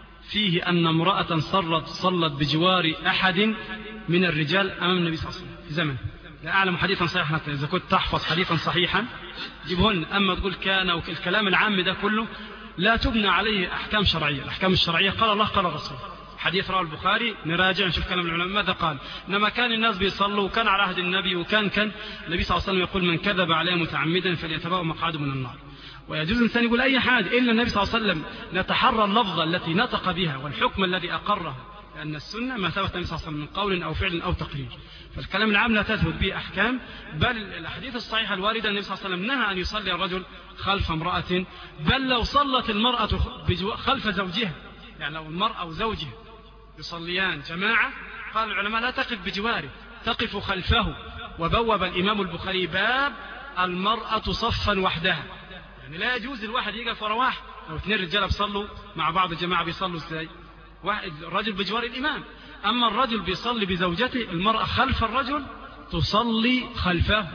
Speaker 2: فيه أن امرأة صلت, صلت بجوار أحد من الرجال أمام النبي صلى الله عليه وسلم في زمن. لا أعلم حديثا صحيحا، إذا كنت تحفظ حديثا صحيحا جيبهن. أما تقول كان والكلام العام ده كله لا تبنى عليه أحكام شرعية. الأحكام الشرعية قال الله قال الرسول. حديث رواه البخاري، نراجع نشوف كلام العلماء ماذا قال. إنما كان الناس بيصلوا وكان على عهد النبي وكان كان النبي صلى الله عليه وسلم يقول من كذب عليه متعمدا فليتبوأ مقعده من النار. ويجوز الإنسان يقول أي حاجة إلا النبي صلى الله عليه وسلم نتحرى اللفظة التي نطق بها والحكم الذي أقره، لأن السنة ما ثبت النبي صلى الله عليه وسلم من قول أو فعل أو تقرير. فالكلام العام لا تثبت به أحكام، بل الأحاديث الصحيحة الواردة النبي صلى الله عليه وسلم نهى أن يصلي الرجل خلف امرأة، بل لو صلت المرأة خلف زوجها، يعني لو المرأة وزوجها يصليان جماعة قال العلماء لا تقف بجواره، تقف خلفه. وبوب الإمام البخاري باب المرأة صفا وحدها، يعني لا يجوز الواحد يقف ورا واحد. لو اثنين رجاله بيصلوا مع بعض الجماعة بيصلوا ازاي؟ واحد الرجل بجوار الإمام، أما الرجل بيصلي بزوجته، المرأة خلف الرجل تصلي خلفه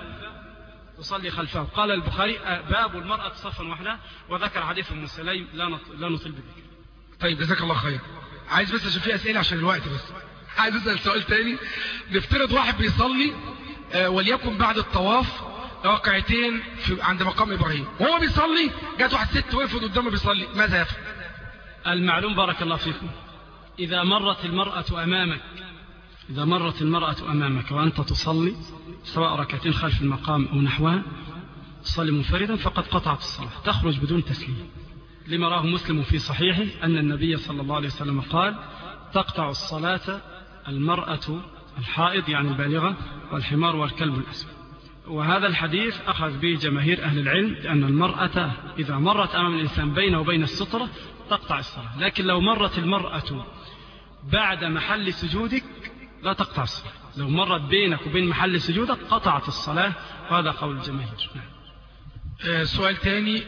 Speaker 2: تصلي خلفه. قال البخاري باب المرأة صفا وحدها، وذكر حديث ام سليم لا نطيل بذكر.
Speaker 3: طيب جزاك الله خير. عايز بس عشان في أسئلة عشان الوقت، بس عايز أسأل سؤال تاني. نفترض واحد بيصلي آه وليكن بعد الطواف ركعتين في عند مقام إبراهيم، وهو بيصلي جات واحد ست وقفت قدامه بيصلي، ماذا يفعل؟
Speaker 2: المعلوم بارك الله فيكم، إذا مرت المرأة أمامك إذا مرت المرأة أمامك وأنت تصلي سواء ركعتين خلف المقام أو نحوها، تصلي منفردا فقد قطعت الصلاة، تخرج بدون تسليم، لما راه مسلم في صحيحه أن النبي صلى الله عليه وسلم قال تقطع الصلاة المرأة الحائض يعني البالغة والحمار والكلب الأسود. وهذا الحديث أخذ به جماهير أهل العلم لأن المرأة إذا مرت أمام الإنسان بينه وبين السترة تقطع الصلاة، لكن لو مرت المرأة بعد محل سجودك لا تقطع الصلاة، لو مرت بينك وبين محل سجودك قطعت الصلاة، وهذا قول الجماهير.
Speaker 3: آه سؤال تاني،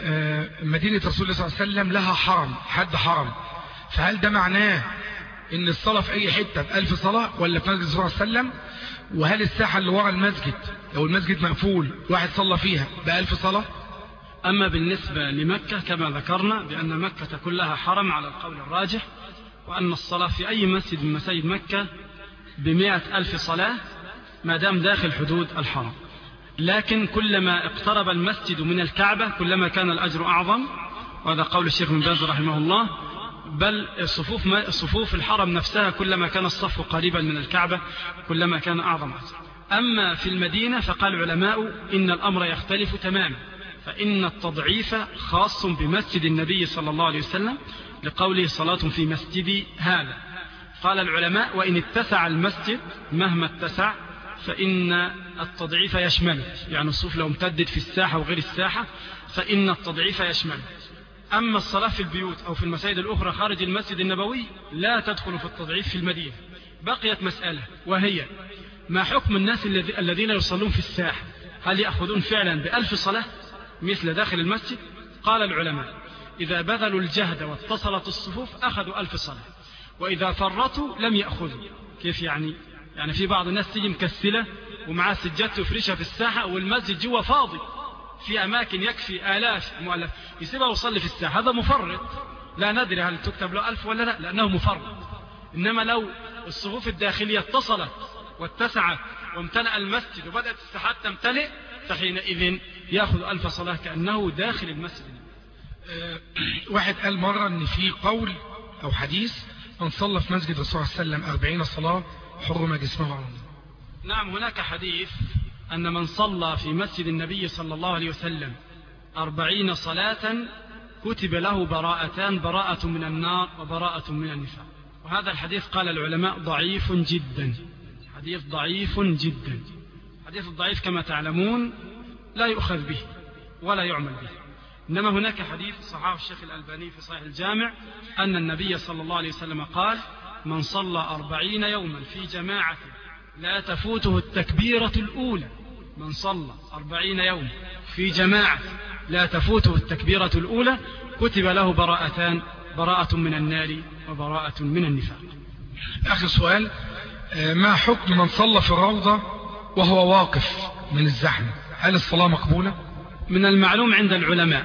Speaker 3: آه مدينة رسول الله صلى الله عليه وسلم لها حرم، حد حرم، فهل ده معناه ان الصلاة في اي حتة بألف صلاة ولا في مسجد صلى الله عليه وسلم؟ وهل الساحة اللي ورا المسجد لو المسجد مقفول واحد صلى فيها بألف صلاة؟
Speaker 2: أما بالنسبة لمكة كما ذكرنا بأن مكة كلها حرم على القول الراجح، وأن الصلاة في أي مسجد من مساجد مكة بمئة ألف صلاة ما دام داخل حدود الحرم، لكن كلما اقترب المسجد من الكعبة كلما كان الأجر أعظم، وهذا قول الشيخ بن باز رحمه الله، بل صفوف, صفوف الحرم نفسها كلما كان الصف قريبا من الكعبة كلما كان أعظم أجر. أما في المدينة فقال العلماء إن الأمر يختلف تماما، فإن التضعيف خاص بمسجد النبي صلى الله عليه وسلم لقوله صلاة في مسجدي هذا. قال العلماء وإن اتسع المسجد مهما اتسع فإن التضعيف يشمله، يعني الصفوف لو امتدت في الساحة وغير الساحة فإن التضعيف يشمله. أما الصلاة في البيوت أو في المساجد الأخرى خارج المسجد النبوي لا تدخل في التضعيف في المدينة. بقيت مسألة وهي ما حكم الناس الذين يصلون في الساحة، هل يأخذون فعلا بألف صلاة مثل داخل المسجد؟ قال العلماء إذا بذلوا الجهد واتصلت الصفوف أخذوا ألف صلاة، وإذا فرطوا لم يأخذوا. كيف يعني؟ يعني في بعض الناس تيجي مكسلة ومعاه سجادته يفرشها في الساحة والمسجد جوا فاضي، في أماكن يكفي آلاف مؤلف يسيبها ويصلي في الساحة، هذا مفرط، لا ندري هل تكتب له ألف ولا لا، لأنه مفرط. إنما لو الصفوف الداخلية اتصلت واتسعت وامتلأ المسجد وبدأت الساحات تمتلئ فحينئذ يأخذ ألف صلاة كأنه داخل المسجد.
Speaker 3: أه واحد قال مرة أن في قول أو حديث من صلى في مسجد الرسول صلى الله عليه وسلم أربعين صلاة حرم جسمه على النار.
Speaker 2: نعم، هناك حديث أن من صلى في مسجد النبي صلى الله عليه وسلم أربعين صلاة كتب له براءتان، براءة من النار وبراءة من النفاق. وهذا الحديث قال العلماء ضعيف جدا، حديث ضعيف جدا. حديث الضعيف كما تعلمون لا يؤخذ به ولا يعمل به، إنما هناك حديث صححه الشيخ الألباني في صحيح الجامع أن النبي صلى الله عليه وسلم قال من صلى أربعين يوما في جماعة لا تفوته التكبيرة الأولى، من صلى أربعين يوم في جماعة لا تفوته التكبيرة الأولى كتب له براءتان، براءة من النار وبراءة من النفاق.
Speaker 3: آخر سؤال، ما حكم من صلى في الروضة وهو واقف من الزحمة، هل الصلاة مقبولة؟
Speaker 2: من المعلوم عند العلماء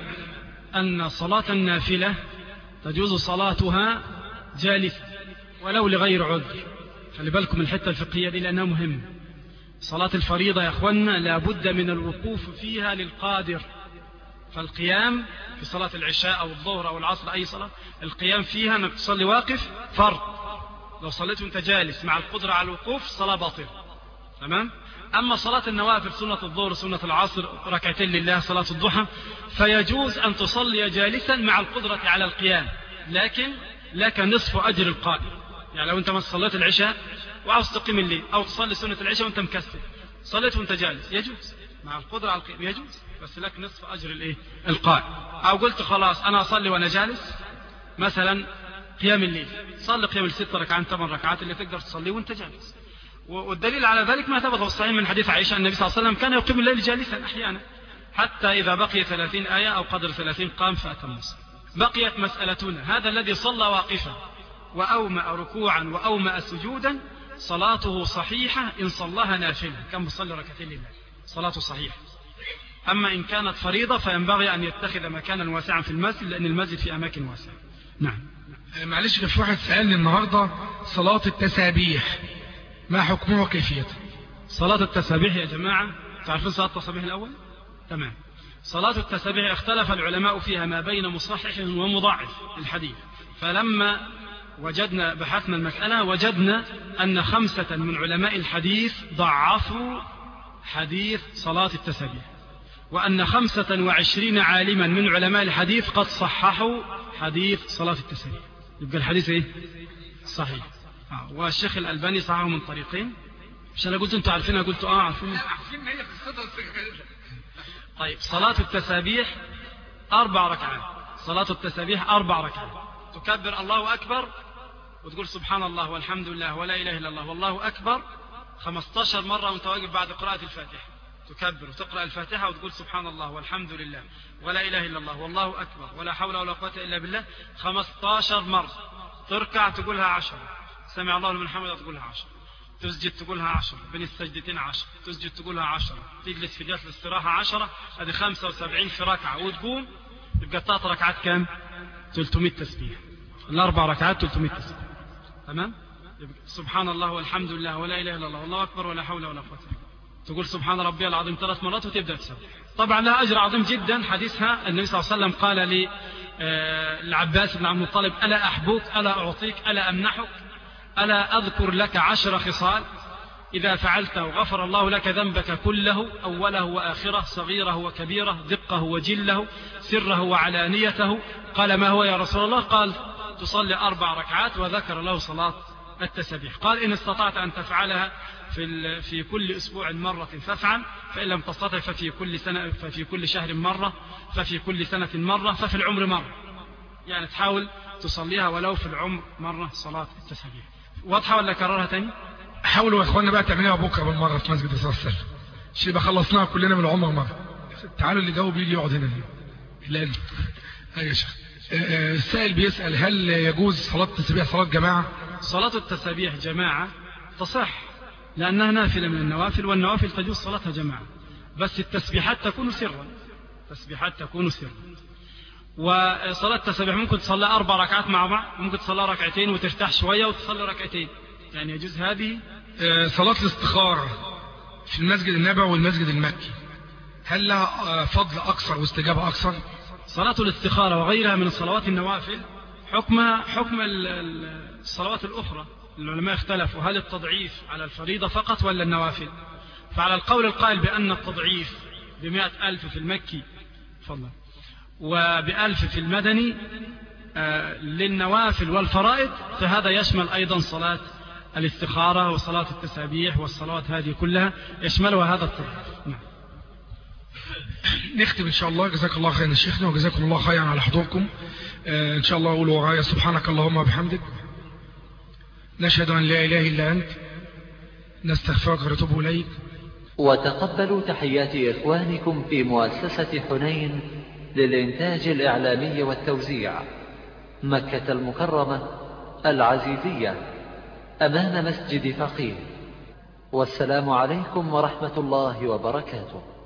Speaker 2: أن صلاة النافلة تجوز صلاتها جالسة ولو لغير عذر. خلي بالكم الحتة الفقهية دي لأنها مهمة. صلاة الفريضة يا أخوانا لابد من الوقوف فيها للقادر، فالقيام في صلاة العشاء أو الظهر أو العصر أي صلاة القيام فيها أنك تصلي واقف فرض. لو صليت وانت جالس مع القدرة على الوقوف صلاة باطلة. تمام. أما صلاة النوافل سنة الظهر سنة العصر ركعتين لله صلاة الضحى فيجوز أن تصلي جالسا مع القدرة على القيام، لكن لك نصف أجر القائم. يعني لو أنت ما صليت العشاء وعاوز تقيم الليل أو تصلي سنة العشاء وأنت مكسل صليت وأنت جالس يجوز مع القدرة على القيام يجوز، بس لك نصف أجر الإيه القائم. أو قلت خلاص أنا أصلي وأنا جالس مثلا قيام الليل، صلي قيام الست ركعات ثمان ركعات اللي تقدر تصلي وأنت جالس. والدليل على ذلك ما ثبت في الصحيح من حديث عائشة النبي صلى الله عليه وسلم كان يقيم الليل جالسا أحيانا حتى إذا بقي ثلاثين آية أو قدر ثلاثين قام فأتم الصلاة. بقيت مسألتنا هذا الذي صلى واقفا وأومأ ركوعا وأومأ سجودا صلاته صحيحة إن صلاها نافلة كان بيصلي ركعتين لله صلاته صحيحة. أما إن كانت فريضة فينبغي أن يتخذ مكانا واسعا في المسجد لأن المسجد في أماكن واسعة. نعم.
Speaker 3: معلش كان في واحد سألني النهاردة صلاة التسابيح ما حكمه وكيفيته؟
Speaker 2: صلاة التسابيح يا جماعة تعرفون صلاة التسابيح الأول؟ تمام. صلاة التسابيح اختلف العلماء فيها ما بين مصحح ومضاعف الحديث، فلما وجدنا بحثنا المسألة وجدنا أن خمسة من علماء الحديث ضعفوا حديث صلاة التسابيح، وأن خمسة وعشرين عالما من علماء الحديث قد صححوا حديث صلاة التسابيح. يبقى الحديث إيه؟ صحيح. آه. والشيخ الألباني صححه من طريقين. مش أنا قلت أنتوا عارفينها؟ قلت آه عارفينها. طيب صلاة التسابيح أربع ركعات. صلاة التسابيح أربع ركعات، تكبر الله أكبر وتقول سبحان الله والحمد لله ولا إله إلا الله والله أكبر خمسة عشر مرة وانت واقف بعد قراءة الفاتحة، تكبر وتقرأ الفاتحة وتقول سبحان الله والحمد لله ولا إله إلا الله والله أكبر ولا حول ولا قوة إلا بالله خمسة عشر مرة، تركع تقولها عشرة، سمع الله لمن حمده تقولها عشرة، تسجد تقولها عشرة، بين السجدتين عشرة، تسجد تقولها عشرة، تجلس في جلسة الاستراحة عشرة، هذه خمسة وسبعين في ركعة، وتقوم يبقى ثلاث ركعات كام؟ ثلاثمائة تسبيح. الأربع ركعات ثلاثمائة تسبيح. تمام؟ سبحان الله والحمد لله ولا إله إلا الله والله أكبر ولا حول ولا قوة. تقول سبحان ربي العظيم ثلاث مرات وتبدأ تسبح. طبعا لها أجر عظيم جدا. حديثها النبي صلى الله عليه وسلم قال لي العباس بن عبد المطلب ألا أحبوك ألا أعطيك ألا أمنحك ألا أذكر لك عشر خصال إذا فعلته غفر الله لك ذنبك كله أوله وآخره صغيره وكبيره دقه وجله سره وعلانيته. قال ما هو يا رسول الله؟ قال تصلي أربع ركعات، وذكر له صلاة التسبيح. قال إن استطعت أن تفعلها في في كل أسبوع مرة فافعل، فإن لم تستطع ففي كل سنة ففي كل شهر مرة، ففي كل سنة مرة، ففي العمر مرة. يعني تحاول تصليها ولو في العمر مرة صلاة التسبيح. واضحة ولا كررها تاني؟
Speaker 3: حاولوا يا اخوانا بقى تعملوها بكره بالمره في مسجد الرسول صلى الله عليه وسلم. مش يبقى خلصناها كلنا من العمر مره. تعالوا اللي جاوب يجي يقعد هنا. لا ايوه يا شيخ. السائل بيسال هل يجوز صلاه التسبيح صلاه جماعه؟
Speaker 2: صلاه التسبيح جماعه تصح لانها نافله من النوافل، والنوافل تجوز صلاتها جماعه، بس التسبيحات تكون سرا. التسبيحات تكون سرا. وصلاه التسبيح ممكن تصلي اربع ركعات مع بعض، ممكن تصلي ركعتين وترتاح شويه وتصلي ركعتين، يعني يجوز هذه.
Speaker 3: صلاة الاستخارة في المسجد النبوي والمسجد المكي هل لها فضل أكثر واستجابة أكثر؟
Speaker 2: صلاة الاستخارة وغيرها من الصلوات النوافل حكمها حكم الصلوات الأخرى. العلماء اختلفوا هل التضعيف على الفريضة فقط ولا النوافل؟ فعلى القول القائل بأن التضعيف بمئة ألف في المكي فضلا وبألف في المدني للنوافل والفرائض، فهذا يشمل أيضا صلاة الاستخارة وصلاة التسابيح والصلوات هذه كلها يشملها هذا التضعيف. نعم.
Speaker 3: نختم إن شاء الله. جزاك الله خيرا شيخنا وجزاكم الله خيرا على حضوركم. إن شاء الله أقول ورايا سبحانك اللهم وبحمدك نشهد أن لا إله إلا أنت نستغفرك ونتوب إليك.
Speaker 1: وتقبلوا تحيات إخوانكم في مؤسسة حنين للإنتاج الإعلامي والتوزيع مكة المكرمة العزيزية أمام مسجد فقيه. والسلام عليكم ورحمة الله وبركاته.